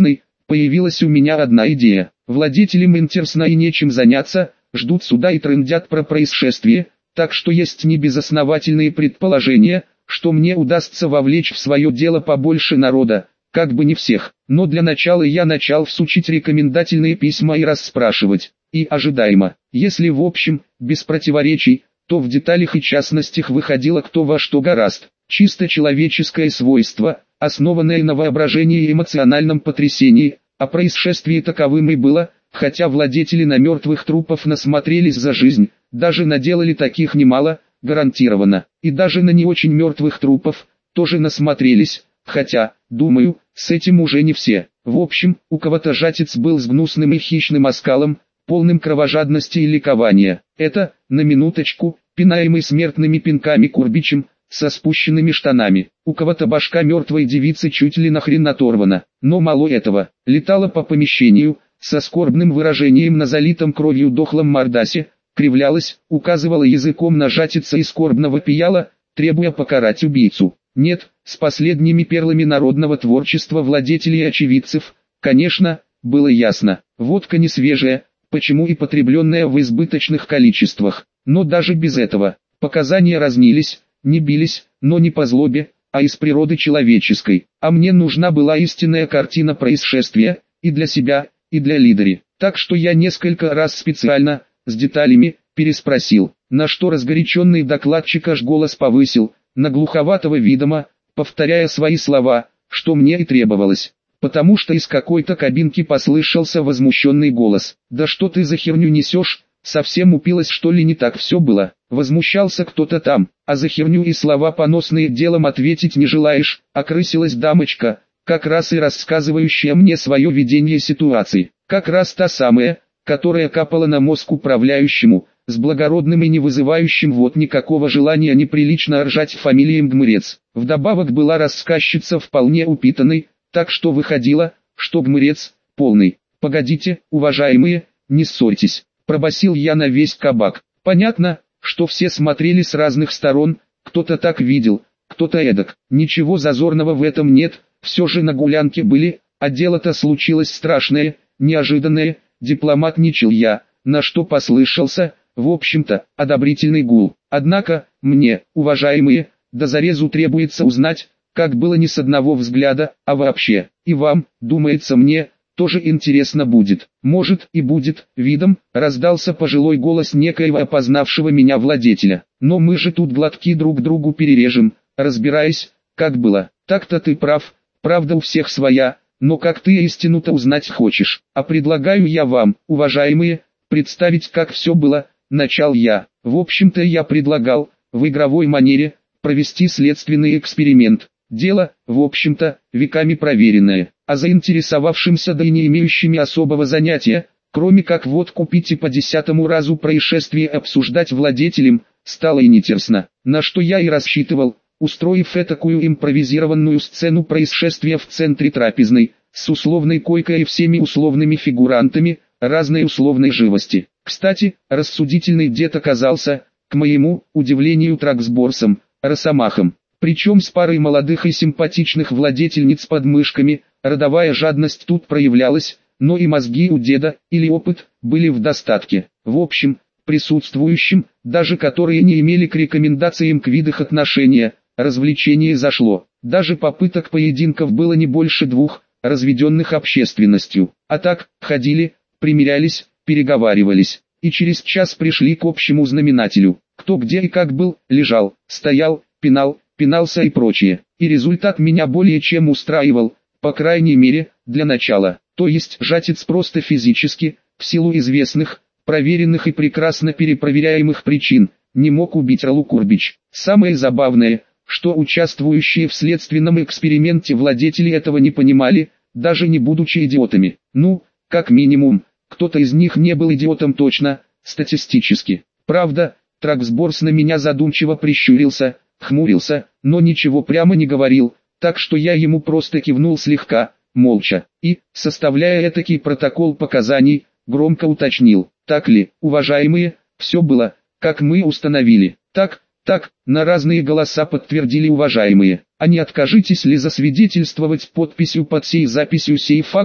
Появилась у меня одна идея. Владетелям интересно и нечем заняться, ждут суда и трындят про происшествие, так что есть небезосновательные предположения, что мне удастся вовлечь в свое дело побольше народа, как бы не всех. Но для начала я начал всучить рекомендательные письма и расспрашивать. И ожидаемо, если в общем, без противоречий, то в деталях и частностях выходило кто во что горазд. Чисто человеческое свойство, основанное на воображении и эмоциональном потрясении, а происшествие таковым и было, хотя владетели на мертвых трупов насмотрелись за жизнь, даже наделали таких немало, гарантированно, и даже на не очень мертвых трупов, тоже насмотрелись, хотя, думаю, с этим уже не все. В общем, у кого-то жатец был с гнусным и хищным оскалом, полным кровожадности и ликования. Это, на минуточку, пинаемый смертными пинками Курбичем, со спущенными штанами. У кого-то башка мертвой девицы чуть ли нахрен оторвана. Но мало этого, летала по помещению, со скорбным выражением на залитом кровью дохлом мордасе, кривлялась, указывала языком на жатица и скорбно вопияла, требуя покарать убийцу. Нет, с последними перлами народного творчества владетелей и очевидцев, конечно, было ясно. Водка не свежая, почему и потребленная в избыточных количествах. Но даже без этого, показания разнились, не бились, но не по злобе, а из природы человеческой. А мне нужна была истинная картина происшествия, и для себя, и для лидери. Так что я несколько раз специально, с деталями, переспросил, на что разгоряченный докладчик аж голос повысил, на глуховатого видома, повторяя свои слова, что мне и требовалось. Потому что из какой-то кабинки послышался возмущенный голос. «Да что ты за херню несешь? Совсем упилась, что ли, не так все было?» Возмущался кто-то там, а за херню и слова поносные делом ответить не желаешь, окрысилась дамочка, как раз и рассказывающая мне свое видение ситуации. Как раз та самая, которая капала на мозг управляющему, с благородным и не вызывающим вот никакого желания неприлично ржать фамилией Гмырец. Вдобавок была рассказчица вполне упитанной, так что выходило, что Гмырец полный. «Погодите, уважаемые, не ссорьтесь», — пробасил я на весь кабак. Понятно, что все смотрели с разных сторон, кто-то так видел, кто-то эдак. Ничего зазорного в этом нет, все же на гулянке были, а дело-то случилось страшное, неожиданное, дипломатничал я, на что послышался, в общем-то, одобрительный гул. Однако, мне, уважаемые, до зарезу требуется узнать, как было не с одного взгляда, а вообще, и вам, думается мне, тоже интересно будет. Может и будет, видом, раздался пожилой голос некоего опознавшего меня владетеля. Но мы же тут глотки друг другу перережем, разбираясь, как было. Так-то ты прав, правда у всех своя, но как ты истину-то узнать хочешь. А предлагаю я вам, уважаемые, представить, как все было, начал я. В общем-то я предлагал, в игровой манере, провести следственный эксперимент. Дело, в общем-то, веками проверенное, а заинтересовавшимся да и не имеющими особого занятия, кроме как вот купить и по десятому разу происшествие обсуждать владетелем, стало и нетерсно, на что я и рассчитывал, устроив этакую импровизированную сцену происшествия в центре трапезной, с условной койкой и всеми условными фигурантами, разной условной живости. Кстати, рассудительный дед оказался, к моему удивлению, траксборсом, росомахом. Причем с парой молодых и симпатичных владетельниц под мышками, родовая жадность тут проявлялась, но и мозги у деда, или опыт, были в достатке. В общем, присутствующим, даже которые не имели к рекомендациям к видах отношения, развлечение зашло. Даже попыток поединков было не больше двух, разведенных общественностью. А так, ходили, примирялись, переговаривались, и через час пришли к общему знаменателю. Кто где и как был, лежал, стоял, пинал, пинался и прочее. И результат меня более чем устраивал, по крайней мере, для начала. То есть жатец просто физически, в силу известных, проверенных и прекрасно перепроверяемых причин, не мог убить Ралу Курбич. Самое забавное, что участвующие в следственном эксперименте владетели этого не понимали, даже не будучи идиотами. Ну, как минимум, кто-то из них не был идиотом точно, статистически. Правда, Траксборс на меня задумчиво прищурился, хмурился, но ничего прямо не говорил, так что я ему просто кивнул слегка, молча, и, составляя этакий протокол показаний, громко уточнил: «Так ли, уважаемые, все было, как мы установили?» «Так, так», на разные голоса подтвердили уважаемые. «А не откажитесь ли засвидетельствовать подписью под сей записью сей факт?»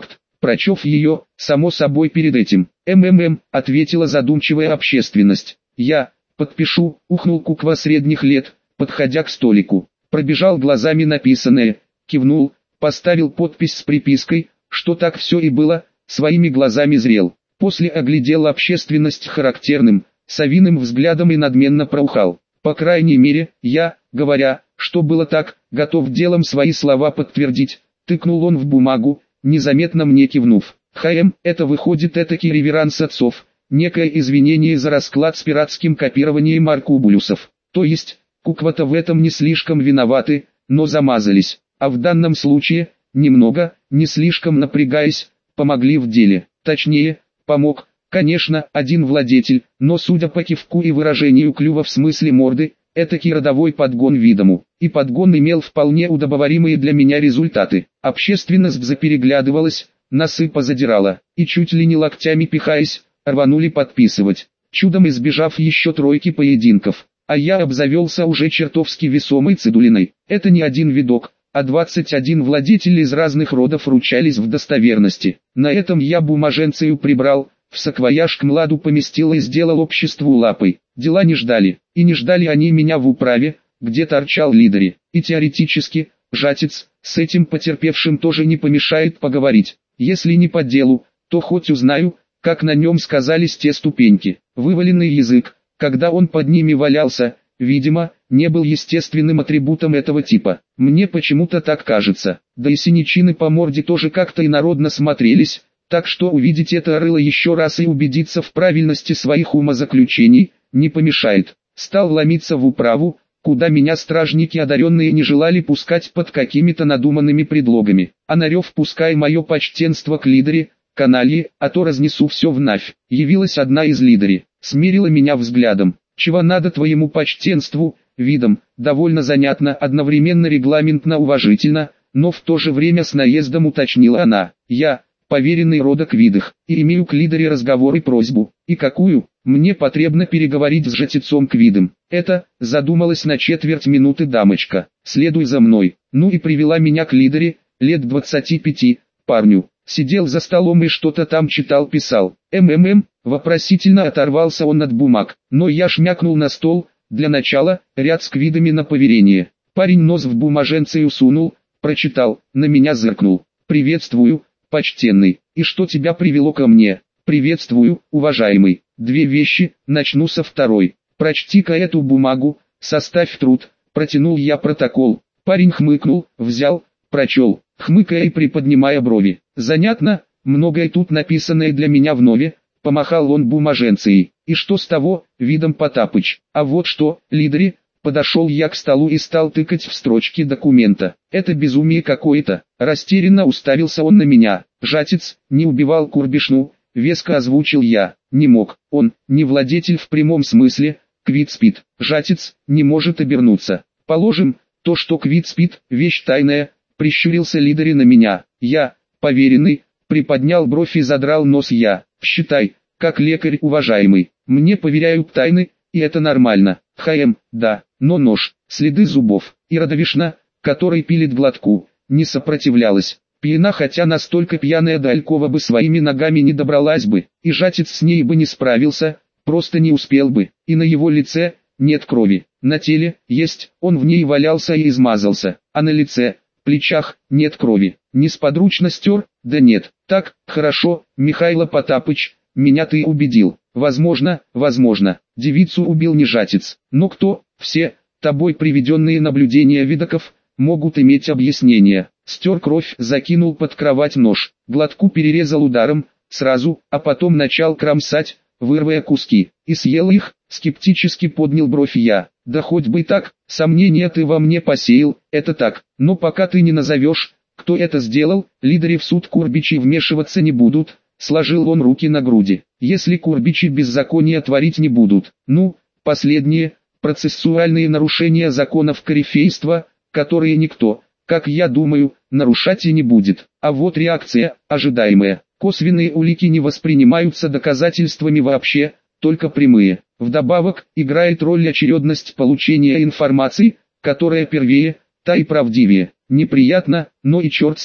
прочев ее, само собой перед этим. «МММ», — ответила задумчивая общественность. «Я подпишу», — ухнул Куква средних лет, подходя к столику. Пробежал глазами написанное, кивнул, поставил подпись с припиской, что так все и было, своими глазами зрел. После оглядел общественность характерным, совиным взглядом и надменно проухал. По крайней мере, я, говоря, что было так, готов делом свои слова подтвердить. Тыкнул он в бумагу, незаметно мне кивнув. «ХМ, это выходит этакий реверанс отцов, некое извинение за расклад с пиратским копированием аркубулюсов. То есть, Куква-то в этом не слишком виноваты, но замазались, а в данном случае, немного, не слишком напрягаясь, помогли в деле. Точнее, помог, конечно, один владетель, но судя по кивку и выражению клюва в смысле морды, этакий родовой подгон видому. И подгон имел вполне удобоваримые для меня результаты. Общественность запереглядывалась, носы позадирала, и чуть ли не локтями пихаясь, рванули подписывать, чудом избежав еще тройки поединков. А я обзавелся уже чертовски весомой цедулиной. Это не один видок, а двадцать один владетель из разных родов ручались в достоверности. На этом я бумаженцию прибрал, в саквояж к младу поместил и сделал обществу лапой. Дела не ждали, и не ждали они меня в управе, где торчал лидери. И теоретически, жатец, с этим потерпевшим тоже не помешает поговорить. Если не по делу, то хоть узнаю, как на нем сказались те ступеньки. Вываленный язык, когда он под ними валялся, видимо, не был естественным атрибутом этого типа. Мне почему-то так кажется. Да и синячины по морде тоже как-то инородно смотрелись, так что увидеть это рыло еще раз и убедиться в правильности своих умозаключений не помешает. Стал ломиться в управу, куда меня стражники одаренные не желали пускать под какими-то надуманными предлогами. А на рев «пускай мое почтенство к лидере», каналье, а то разнесу все в навь. Явилась одна из лидери, смирила меня взглядом. «Чего надо твоему почтенству?» Видом, довольно занятно, одновременно регламентно уважительно, но в то же время с наездом уточнила она. «Я, поверенный рода Квидых, и имею к лидере разговор и просьбу». «И какую?» «Мне потребно переговорить с жатецом Квидом». «Это», задумалась на четверть минуты дамочка. «Следуй за мной». Ну и привела меня к лидере, лет двадцати пяти, парню. Сидел за столом и что-то там читал-писал. «МММ», вопросительно оторвался он от бумаг, но я шмякнул на стол, для начала, ряд с квидами на поверение. Парень нос в бумаженцию сунул, прочитал, на меня зыркнул. «Приветствую, почтенный, и что тебя привело ко мне?» «Приветствую, уважаемый. Две вещи, начну со второй. Прочти-ка эту бумагу, составь труд». Протянул я протокол. Парень хмыкнул, взял, прочел, хмыкая и приподнимая брови. «Занятно, многое тут написанное для меня вновь», помахал он бумаженцией. «И что с того, видом Потапыч? А вот что, лидери». Подошел я к столу и стал тыкать в строчки документа. «Это безумие какое-то». Растерянно уставился он на меня. «Жатец не убивал Курбишну», веско озвучил я. «Не мог, он, не владетель в прямом смысле, Квид спит». «Жатец не может обернуться». «Положим, то что Квид спит, вещь тайная», прищурился лидери на меня. «Я, поверенный», приподнял бровь и задрал нос я. «Считай, как лекарь уважаемый, мне поверяют тайны, и это нормально». «ХМ, да, но нож, следы зубов, и родовишна, который пилит глотку, не сопротивлялась. Пьяна, хотя настолько пьяная до Алькова бы своими ногами не добралась бы, и жатец с ней бы не справился, просто не успел бы, и на его лице нет крови, на теле есть, он в ней валялся и измазался, а на лице, плечах нет крови, несподручно стер, да нет». «Так, хорошо, Михайло Потапыч, меня ты убедил. Возможно, возможно, девицу убил не жатец, но кто? Все, тобой приведенные наблюдения видоков, могут иметь объяснение». Стер кровь, закинул под кровать нож, глотку перерезал ударом, сразу, а потом начал кромсать, вырывая куски, и съел их, скептически поднял бровь я. «Да хоть бы так, сомнения ты во мне посеял, это так, но пока ты не назовешь, кто это сделал, лидери в суд Курбичи вмешиваться не будут». Сложил он руки на груди. «Если Курбичи беззакония творить не будут, ну, последние, процессуальные нарушения законов корифейства, которые никто, как я думаю, нарушать и не будет. А вот реакция, ожидаемая. Косвенные улики не воспринимаются доказательствами вообще, только прямые. Вдобавок, играет роль очередность получения информации, которая первее, та и правдивее. Неприятно, но и черт с ним.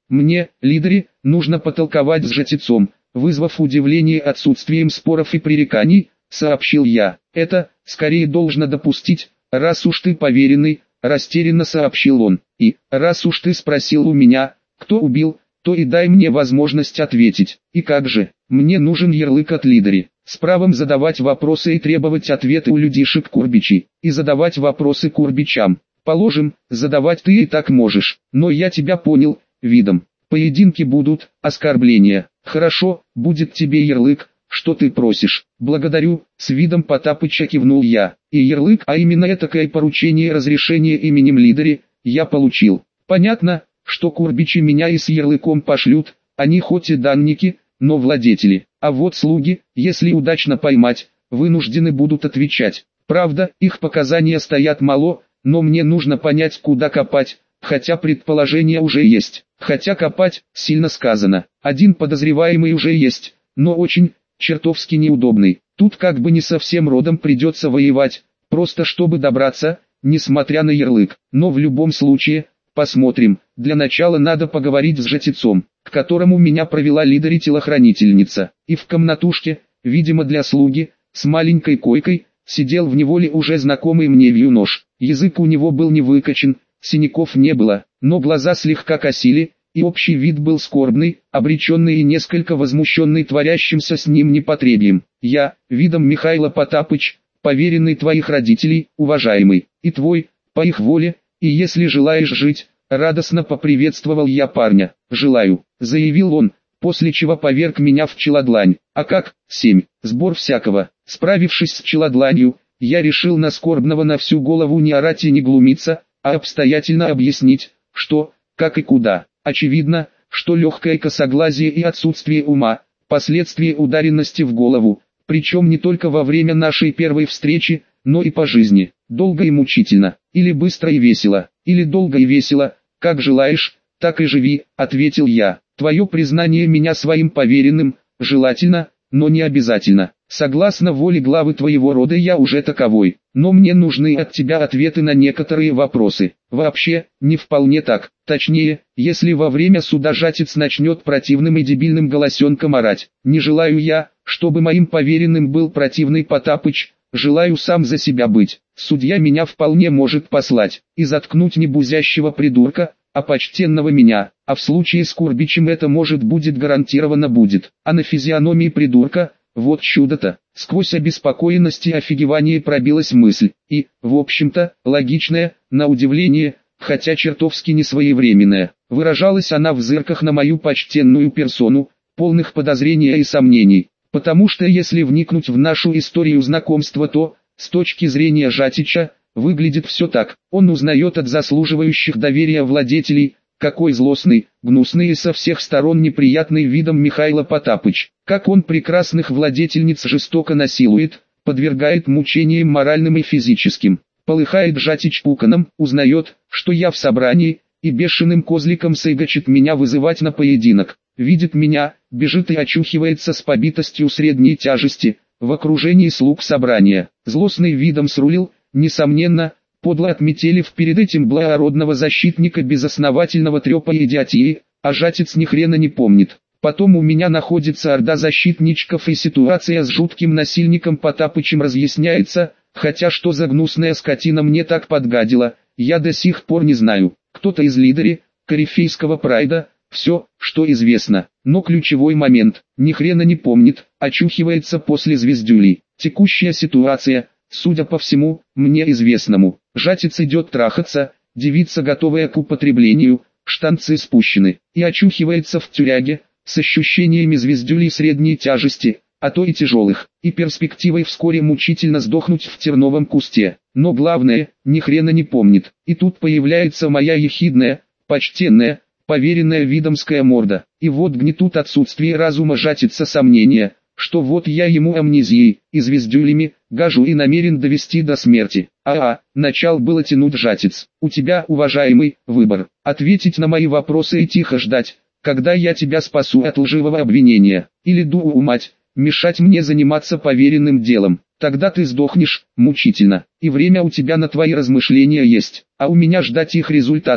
Мне, лидере, нужно потолковать с жрецом, вызвав удивление отсутствием споров и пререканий, сообщил я. Это, скорее должно допустить, раз уж ты поверенный, растерянно сообщил он. И, раз уж ты спросил у меня, кто убил, то и дай мне возможность ответить. И как же, мне нужен ярлык от лидери, с правом задавать вопросы и требовать ответы у людишек Курбичей, и задавать вопросы Курбичам. Положим, задавать ты и так можешь, но я тебя понял, видом. Поединки будут, оскорбления. Хорошо, будет тебе ярлык, что ты просишь. Благодарю, с видом Потапыча кивнул я. И ярлык, а именно этакое поручение разрешения именем лидери, я получил. Понятно, что Курбичи меня и с ярлыком пошлют, они хоть и данники, но владетели. А вот слуги, если удачно поймать, вынуждены будут отвечать. Правда, их показания стоят мало, но мне нужно понять, куда копать, хотя предположение уже есть. Хотя копать, сильно сказано. Один подозреваемый уже есть, но очень, чертовски неудобный. Тут как бы не совсем родом придется воевать, просто чтобы добраться, несмотря на ярлык. Но в любом случае, посмотрим. Для начала надо поговорить с жрецом, к которому меня провела лидери-телохранительница. И в комнатушке, видимо для слуги, с маленькой койкой, сидел в неволе уже знакомый мне вьюнош. Язык у него был не выкочен, синяков не было, но глаза слегка косили, и общий вид был скорбный, обреченный и несколько возмущенный творящимся с ним непотребием. Я, видом Михайло Потапыч, поверенный твоих родителей, уважаемый, и твой, по их воле, и если желаешь жить, радостно поприветствовал я парня. Желаю, заявил он, после чего поверг меня в челодлань. А как? Семь. Сбор всякого. Справившись с челодланью, я решил на скорбного на всю голову не орать и не глумиться, а обстоятельно объяснить, что, как и куда. Очевидно, что легкое косоглазие и отсутствие ума – последствия ударенности в голову, причем не только во время нашей первой встречи, но и по жизни. Долго и мучительно, или быстро и весело, или долго и весело, как желаешь, так и живи, ответил я. Твое признание меня своим поверенным, желательно, но не обязательно. Согласно воле главы твоего рода я уже таковой, но мне нужны от тебя ответы на некоторые вопросы. Вообще, не вполне так. Точнее, если во время суда жатец начнет противным и дебильным голосенком орать. Не желаю я, чтобы моим поверенным был противный Потапыч, желаю сам за себя быть. Судья меня вполне может послать и заткнуть не бузящего придурка, а почтенного меня, а в случае с Курбичем это может будет гарантированно будет. А на физиономии придурка, вот чудо-то, сквозь обеспокоенность и офигевание пробилась мысль, и, в общем-то, логичная, на удивление, хотя чертовски несвоевременная. Выражалась она в зырках на мою почтенную персону, полных подозрения и сомнений. Потому что если вникнуть в нашу историю знакомства, то, с точки зрения Жатича, выглядит все так. Он узнает от заслуживающих доверия владетелей, какой злостный, гнусный и со всех сторон неприятный видом Михайло Потапыч. Как он прекрасных владетельниц жестоко насилует, подвергает мучениям моральным и физическим. Полыхает Жатич пуканом, узнает, что я в собрании, и бешеным козликом сыгачит меня вызывать на поединок. Видит меня, бежит и очухивается с побитостью средней тяжести, в окружении слуг собрания. Злостный видом срулил, несомненно, подло отметелив перед этим благородного защитника безосновательного трепа и идиотии, а жатец ни хрена не помнит. Потом у меня находится орда защитничков и ситуация с жутким насильником Потапычем разъясняется, хотя что за гнусная скотина мне так подгадила, я до сих пор не знаю. Кто-то из лидери, корифейского прайда, все, что известно, но ключевой момент, ни хрена не помнит, очухивается после звездюлей. Текущая ситуация, судя по всему, мне известному. Жатец идет трахаться, девица готовая к употреблению, штанцы спущены, и очухивается в тюряге, с ощущениями звездюлей средней тяжести, а то и тяжелых, и перспективой вскоре мучительно сдохнуть в терновом кусте. Но главное, ни хрена не помнит. И тут появляется моя ехидная, почтенная, поверенная видомская морда. И вот гнетут отсутствие разума жатится сомнения, что вот я ему амнезией и звездюлями гажу и намерен довести до смерти. А-а, начал было тянуть жатец. У тебя, уважаемый, выбор: ответить на мои вопросы и тихо ждать, когда я тебя спасу от лживого обвинения, или ду мать, мешать мне заниматься поверенным делом. Тогда ты сдохнешь, мучительно, и время у тебя на твои размышления есть, а у меня ждать их результатов,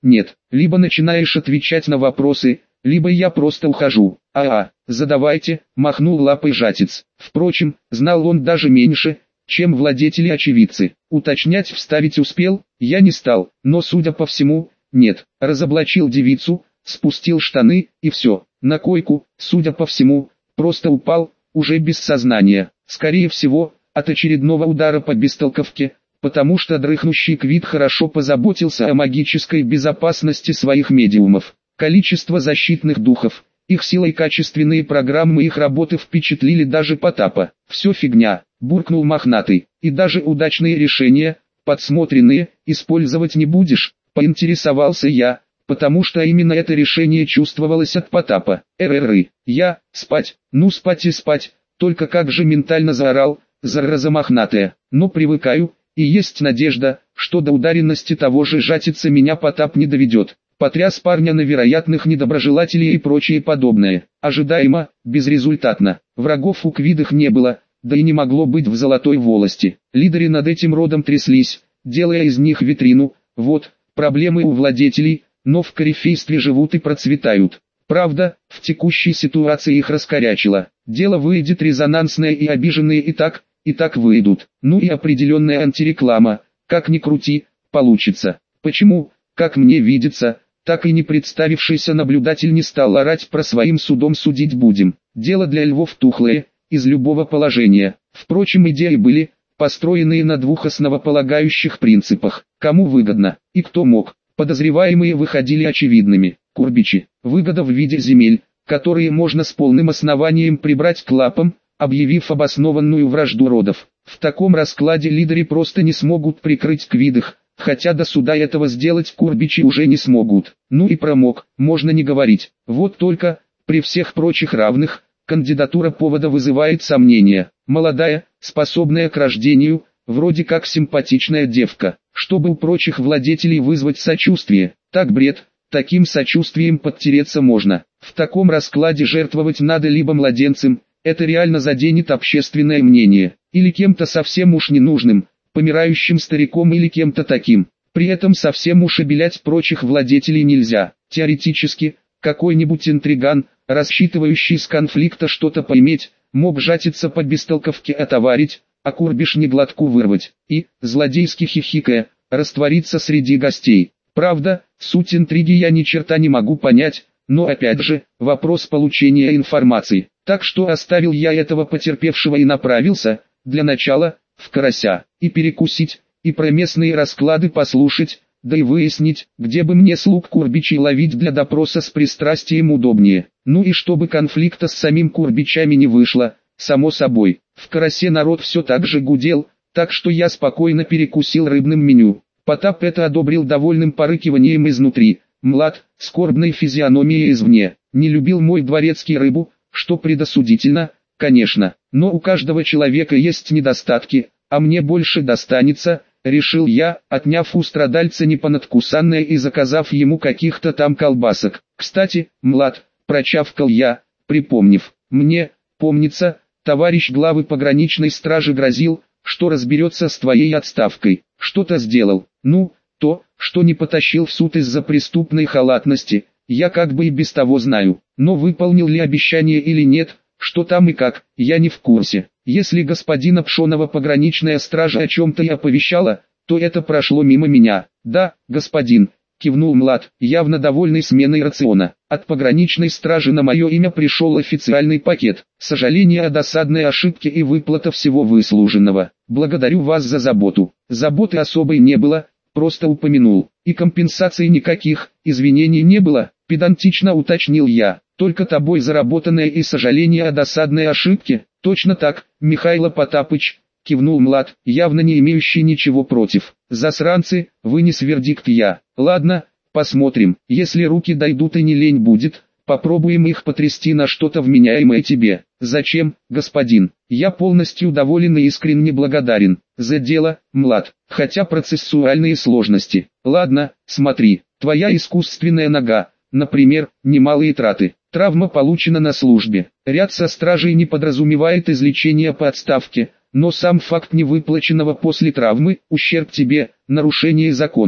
нет, либо начинаешь отвечать на вопросы, либо я просто ухожу. А-а, задавайте, махнул лапой Жатец. Впрочем, знал он даже меньше, чем владетели-очевидцы. Уточнять вставить успел, я не стал, но судя по всему, нет. Разоблачил девицу, спустил штаны, и все. На койку, судя по всему, просто упал, уже без сознания. Скорее всего, от очередного удара по бестолковке, потому что дрыхнущий Квид хорошо позаботился о магической безопасности своих медиумов. Количество защитных духов, их сила и качественные программы их работы впечатлили даже Потапа. «Все фигня», – буркнул мохнатый, – «и даже удачные решения, подсмотренные, использовать не будешь?» – поинтересовался я, потому что именно это решение чувствовалось от Потапа. «РРы, я, спать, ну спать и спать», только как же ментально заорал, зараза мохнатая, но привыкаю, и есть надежда, что до ударенности того же Жатица меня Потап не доведет. Потряс парня на вероятных недоброжелателей и прочее подобное. Ожидаемо, безрезультатно. Врагов у Квидах не было, да и не могло быть в Золотой Волости. Лидеры над этим родом тряслись, делая из них витрину. Вот, проблемы у владетелей, но в корифействе живут и процветают. Правда, в текущей ситуации их раскорячило. Дело выйдет резонансное, и обиженные и так, и так выйдут. Ну и определенная антиреклама, как ни крути, получится. Почему, как мне видится, так и не представившийся наблюдатель не стал орать про своим судом судить будем. Дело для львов тухлое, из любого положения. Впрочем, идеи были, построенные на двух основополагающих принципах. Кому выгодно, и кто мог. Подозреваемые выходили очевидными. Курбичи. Выгода в виде земель, которые можно с полным основанием прибрать к лапам, объявив обоснованную вражду родов. В таком раскладе лидеры просто не смогут прикрыть Квидах, хотя до суда этого сделать Курбичи уже не смогут. Ну и промок, можно не говорить. Вот только, при всех прочих равных, кандидатура повода вызывает сомнения. Молодая, способная к рождению, вроде как симпатичная девка. Чтобы у прочих владетелей вызвать сочувствие, так бред, таким сочувствием подтереться можно. В таком раскладе жертвовать надо либо младенцем, это реально заденет общественное мнение, или кем-то совсем уж ненужным, помирающим стариком или кем-то таким. При этом совсем уж обелять прочих владетелей нельзя. Теоретически, какой-нибудь интриган, рассчитывающий с конфликта что-то поиметь, мог Жатиться по бестолковке отоварить, а Курбиш не глотку вырвать, и, злодейски хихикая, раствориться среди гостей. Правда, суть интриги я ни черта не могу понять, но опять же, вопрос получения информации. Так что оставил я этого потерпевшего и направился, для начала, в Карася, и перекусить, и про местные расклады послушать, да и выяснить, где бы мне слуг Курбичей ловить для допроса с пристрастием удобнее. Ну и чтобы конфликта с самим Курбичами не вышло, само собой. В Карасе народ все так же гудел, так что я спокойно перекусил рыбным меню. Потап это одобрил довольным порыкиванием изнутри, млад, скорбной физиономией извне. Не любил мой дворецкий рыбу, что предосудительно, конечно, но у каждого человека есть недостатки, а мне больше достанется, решил я, отняв у страдальца непонадкусанное и заказав ему каких-то там колбасок. Кстати, млад, прочавкал я, припомнив, мне, помнится, товарищ главы пограничной стражи грозил, что разберется с твоей отставкой. Что-то сделал, ну, то, что не потащил в суд из-за преступной халатности, я как бы и без того знаю, но выполнил ли обещание или нет, что там и как, я не в курсе. Если господина Пшонова пограничная стража о чем-то и оповещала, то это прошло мимо меня. Да, господин, кивнул млад, явно довольный сменой рациона. От пограничной стражи на мое имя пришел официальный пакет. Сожаление о досадной ошибке и выплата всего выслуженного. Благодарю вас за заботу. Заботы особой не было, просто упомянул. И компенсаций никаких, извинений не было, педантично уточнил я. Только тобой заработанное и сожаление о досадной ошибке. Точно так, Михайло Потапыч, кивнул млад, явно не имеющий ничего против. Засранцы, вынес вердикт я. Ладно, посмотрим, если руки дойдут и не лень будет, попробуем их потрясти на что-то вменяемое тебе. Зачем, господин? Я полностью доволен и искренне благодарен. За дело, млад, хотя процессуальные сложности. Ладно, смотри, твоя искусственная нога, например, немалые траты. Травма получена на службе. Ряд со стражей не подразумевает излечение по отставке, но сам факт невыплаченного после травмы, ущерб тебе, нарушение законов.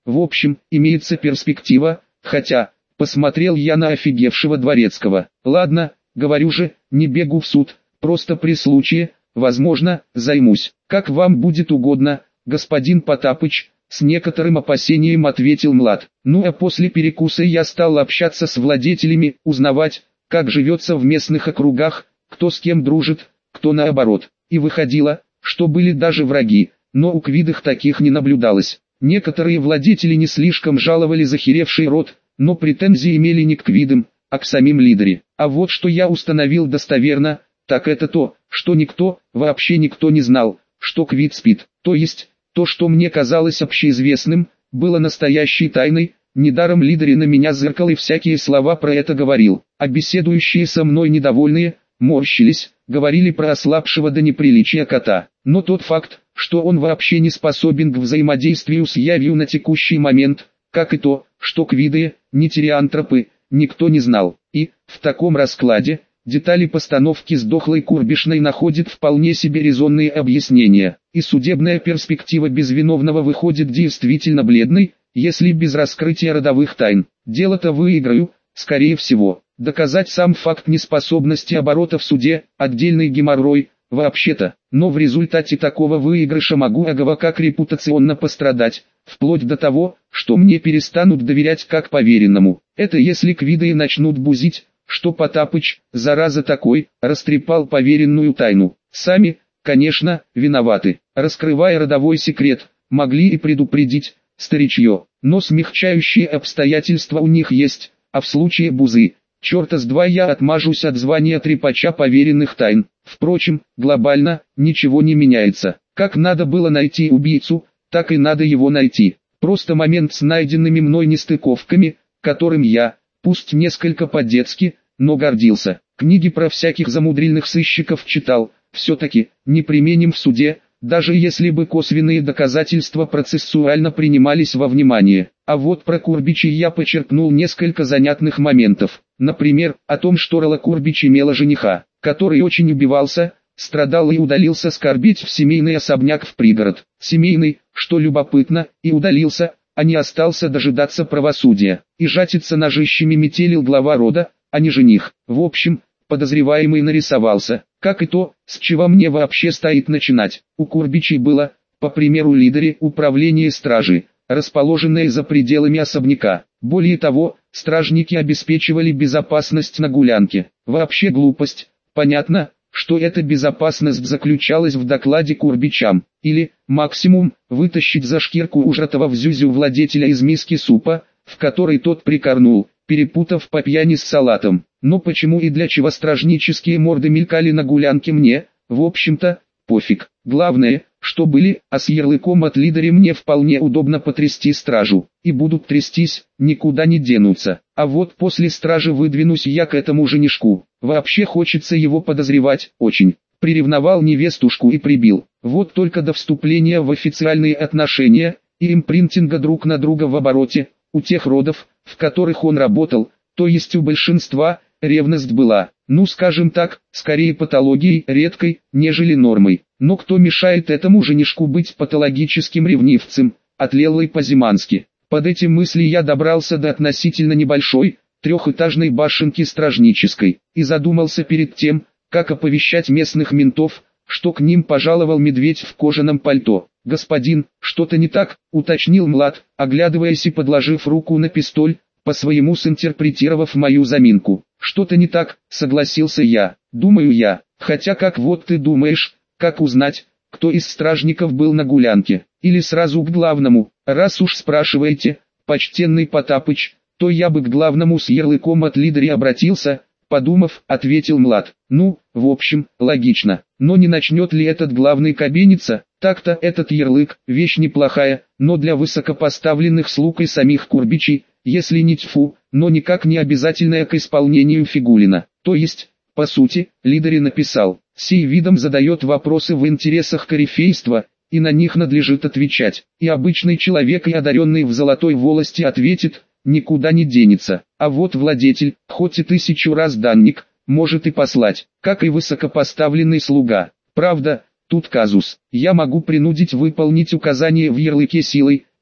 В общем, имеется перспектива, хотя, посмотрел я на офигевшего дворецкого. Ладно, говорю же, не бегу в суд, просто при случае, возможно, займусь. Как вам будет угодно, господин Потапыч, с некоторым опасением ответил Млад. Ну а после перекуса я стал общаться с владетелями, узнавать, как живется в местных округах, кто с кем дружит, кто наоборот. И выходило, что были даже враги, но у квидых таких не наблюдалось. Некоторые владетели не слишком жаловали захеревший род, но претензии имели не к квидам, а к самим лидере. А вот что я установил достоверно, так это то, что никто, вообще никто не знал, что квид спит. То есть, то, что мне казалось общеизвестным, было настоящей тайной. Недаром лидере на меня зыркал и всякие слова про это говорил. А беседующие со мной недовольные, морщились, говорили про ослабшего до неприличия кота. Но тот факт, что он вообще не способен к взаимодействию с явью на текущий момент, как и то, что квиды, не тириантропы, никто не знал. И, в таком раскладе, детали постановки с дохлой Курбишной находят вполне себе резонные объяснения. И судебная перспектива безвиновного выходит действительно бледной, если без раскрытия родовых тайн. Дело-то выиграю, скорее всего. Доказать сам факт неспособности оборота в суде – отдельный геморрой, вообще-то. Но в результате такого выигрыша могу ого как репутационно пострадать, вплоть до того, что мне перестанут доверять как поверенному. Это если квиды начнут бузить, что Потапыч, зараза такой, растрепал поверенную тайну. Сами, конечно, виноваты. Раскрывая родовой секрет, могли и предупредить, старичье. Но смягчающие обстоятельства у них есть, а в случае бузы, черта с два я отмажусь от звания трепача поверенных тайн. Впрочем, глобально, ничего не меняется. Как надо было найти убийцу, так и надо его найти. Просто момент с найденными мной нестыковками, которым я, пусть несколько по-детски, но гордился. Книги про всяких замудрильных сыщиков читал, все-таки, не применим в суде, даже если бы косвенные доказательства процессуально принимались во внимание. А вот про Курбичей я почерпнул несколько занятных моментов. Например, о том, что Рала Курбич имела жениха, который очень убивался, страдал и удалился скорбить в семейный особняк в пригород. Семейный, что любопытно, и удалился, а не остался дожидаться правосудия. И жатиться ножищами метелил глава рода, а не жених. В общем, подозреваемый нарисовался, как и то, с чего мне вообще стоит начинать. У Курбичей было, по примеру лидере, управление стражи, расположенное за пределами особняка. Более того, стражники обеспечивали безопасность на гулянке. Вообще глупость. Понятно, что эта безопасность заключалась в докладе Курбичам, или, максимум, вытащить за шкирку ужратого в зюзю владетеля из миски супа, в которой тот прикорнул, перепутав по пьяни с салатом. Но почему и для чего стражнические морды мелькали на гулянке мне, в общем-то, пофиг. Главное, что были, а с ярлыком от лидера мне вполне удобно потрясти стражу. И будут трястись, никуда не денутся. А вот после стражи выдвинусь я к этому женишку. Вообще хочется его подозревать, очень. Приревновал невестушку и прибил. Вот только до вступления в официальные отношения, и импринтинга друг на друга в обороте, у тех родов, в которых он работал, то есть у большинства, ревность была, ну скажем так, скорее патологией, редкой, нежели нормой. Но кто мешает этому женишку быть патологическим ревнивцем, отлелой по-зимански. Под эти мысли я добрался до относительно небольшой, трехэтажной башенки стражнической, и задумался перед тем, как оповещать местных ментов, что к ним пожаловал медведь в кожаном пальто. «Господин, что-то не так?» — уточнил Млад, оглядываясь и подложив руку на пистоль, по-своему синтерпретировав мою заминку. «Что-то не так», — согласился я. «Думаю я, хотя как вот ты думаешь, как узнать, кто из стражников был на гулянке? Или сразу к главному? Раз уж спрашиваете, почтенный Потапыч, то я бы к главному с ярлыком от лидера обратился», — подумав, ответил Млад. «Ну, в общем, логично. Но не начнет ли этот главный кабениться? Так-то этот ярлык, вещь неплохая, но для высокопоставленных слуг и самих Курбичей, если не тьфу, но никак не обязательная к исполнению фигулина. То есть, по сути, лидер написал, сей видом задает вопросы в интересах корифейства, и на них надлежит отвечать. И обычный человек и одаренный в золотой волости ответит, никуда не денется. А вот владетель, хоть и тысячу раз данник, может и послать, как и высокопоставленный слуга. Правда, тут казус. Я могу принудить выполнить указание в ярлыке силой,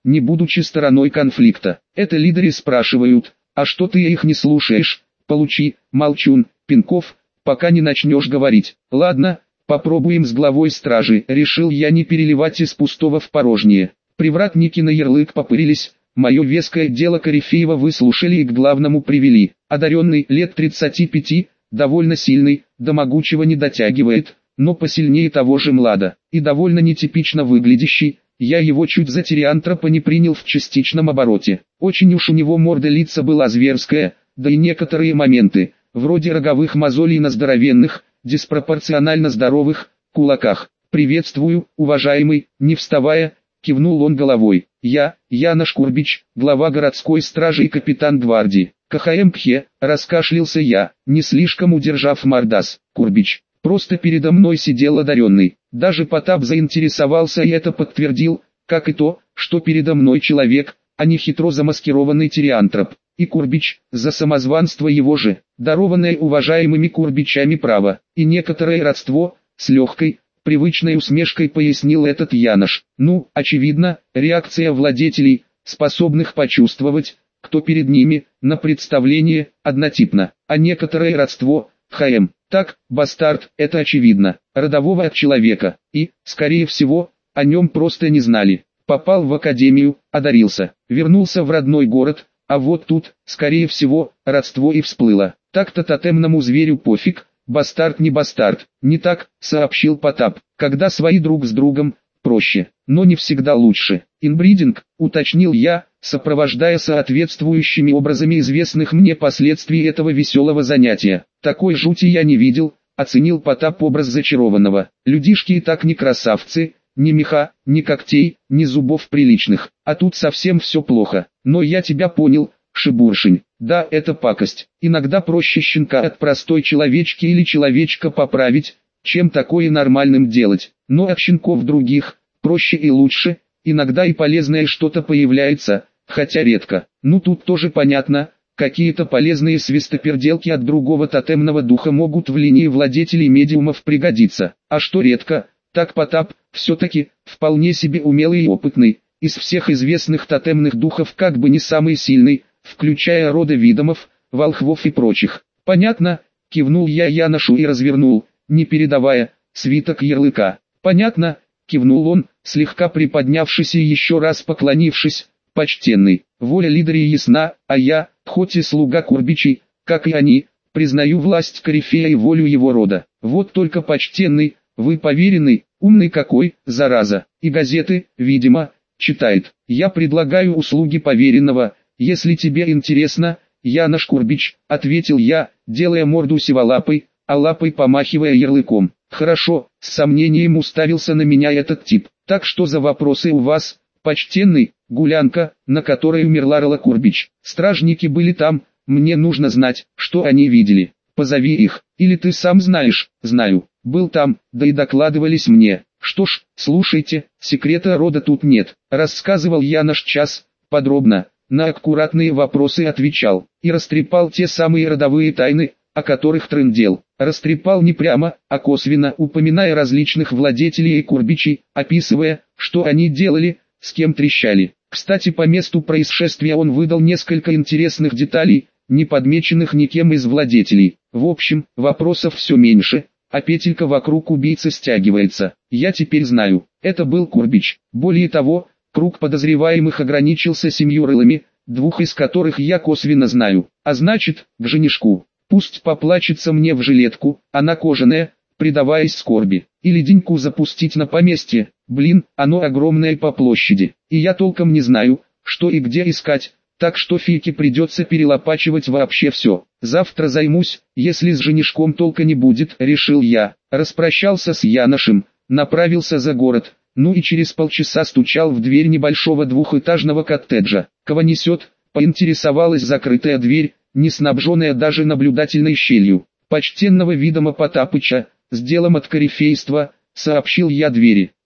не будучи стороной конфликта. Это лидеры спрашивают, а что ты их не слушаешь? Получи, молчун, пинков, пока не начнешь говорить. Ладно, попробуем с главой стражи. Решил я не переливать из пустого в порожнее. Привратники на ярлык попырились. Мое веское дело Корифеева выслушали и к главному привели. Одаренный, лет тридцати пяти, довольно сильный, до могучего не дотягивает, но посильнее того же млада, и довольно нетипично выглядящий. Я его чуть за тириантропа не принял в частичном обороте. Очень уж у него морда лица была зверская, да и некоторые моменты, вроде роговых мозолей на здоровенных, диспропорционально здоровых, кулаках. «Приветствую, уважаемый», не вставая, кивнул он головой. «Я, Янош Курбич, глава городской стражи и капитан гвардии». «КХМ Кхе», раскашлялся я, не слишком удержав мордас. «Курбич, просто передо мной сидел одаренный». Даже Потап заинтересовался и это подтвердил, как и то, что передо мной человек, а не хитро замаскированный тириантроп. И Курбич, за самозванство его же, дарованное уважаемыми Курбичами право, и некоторое родство, с легкой, привычной усмешкой пояснил этот Янош. Ну, очевидно, реакция владетелей, способных почувствовать, кто перед ними, на представление, однотипно, а некоторое родство, ХМ. Так, бастард, это очевидно, родового от человека, и, скорее всего, о нем просто не знали. Попал в академию, одарился, вернулся в родной город, а вот тут, скорее всего, родство и всплыло. Так-то тотемному зверю пофиг, бастард не бастард, не так, сообщил Потап. Когда свои друг с другом, проще, но не всегда лучше. Инбридинг, уточнил я, сопровождая соответствующими образами известных мне последствий этого веселого занятия. Такой жути я не видел, оценил Потап образ зачарованного. Людишки и так не красавцы, ни меха, ни когтей, ни зубов приличных, а тут совсем все плохо. Но я тебя понял, Шибуршень. Да, это пакость. Иногда проще щенка от простой человечки или человечка поправить, чем такое нормальным делать. Но от щенков других, проще и лучше, иногда и полезное что-то появляется, хотя редко. Ну тут тоже понятно, какие-то полезные свистоперделки от другого тотемного духа могут в линии владетелей медиумов пригодиться. А что редко, так Потап, все-таки, вполне себе умелый и опытный, из всех известных тотемных духов как бы не самый сильный, включая рода видомов, волхвов и прочих. Понятно, кивнул я Яношу и развернул, не передавая, свиток ярлыка. Понятно, кивнул он, слегка приподнявшись и еще раз поклонившись. Почтенный, воля лидера ясна, а я, хоть и слуга Курбичей, как и они, признаю власть Корифея и волю его рода. Вот только почтенный, вы поверенный, умный какой, зараза, и газеты, видимо, читает. Я предлагаю услуги поверенного, если тебе интересно, Янош Курбич, ответил я, делая морду сиволапой, а лапой помахивая ярлыком. Хорошо, с сомнением уставился на меня этот тип. Так что за вопросы у вас, почтенный? Гулянка, на которой умерла Рала Курбич. Стражники были там, мне нужно знать, что они видели. Позови их, или ты сам знаешь. Знаю, был там, да и докладывались мне. Что ж, слушайте, секрета рода тут нет. Рассказывал я наш час, подробно, на аккуратные вопросы отвечал. И растрепал те самые родовые тайны, о которых трындел. Растрепал не прямо, а косвенно, упоминая различных владетелей и Курбичей, описывая, что они делали, с кем трещали. Кстати, по месту происшествия он выдал несколько интересных деталей, не подмеченных никем из владетелей. В общем, вопросов все меньше, а петелька вокруг убийцы стягивается. Я теперь знаю, это был Курбич. Более того, круг подозреваемых ограничился семью рылами, двух из которых я косвенно знаю. А значит, к женишку. Пусть поплачется мне в жилетку, она кожаная, предаваясь скорби. Или деньку запустить на поместье. Блин, оно огромное по площади. И я толком не знаю, что и где искать, так что фике придется перелопачивать вообще все. Завтра займусь, если с женишком толка не будет, решил я. Распрощался с Яношем, направился за город, ну и через полчаса стучал в дверь небольшого двухэтажного коттеджа. Кого несет, поинтересовалась закрытая дверь, не снабженная даже наблюдательной щелью. Почтенного видома Потапыча, с делом от корифейства, сообщил я двери.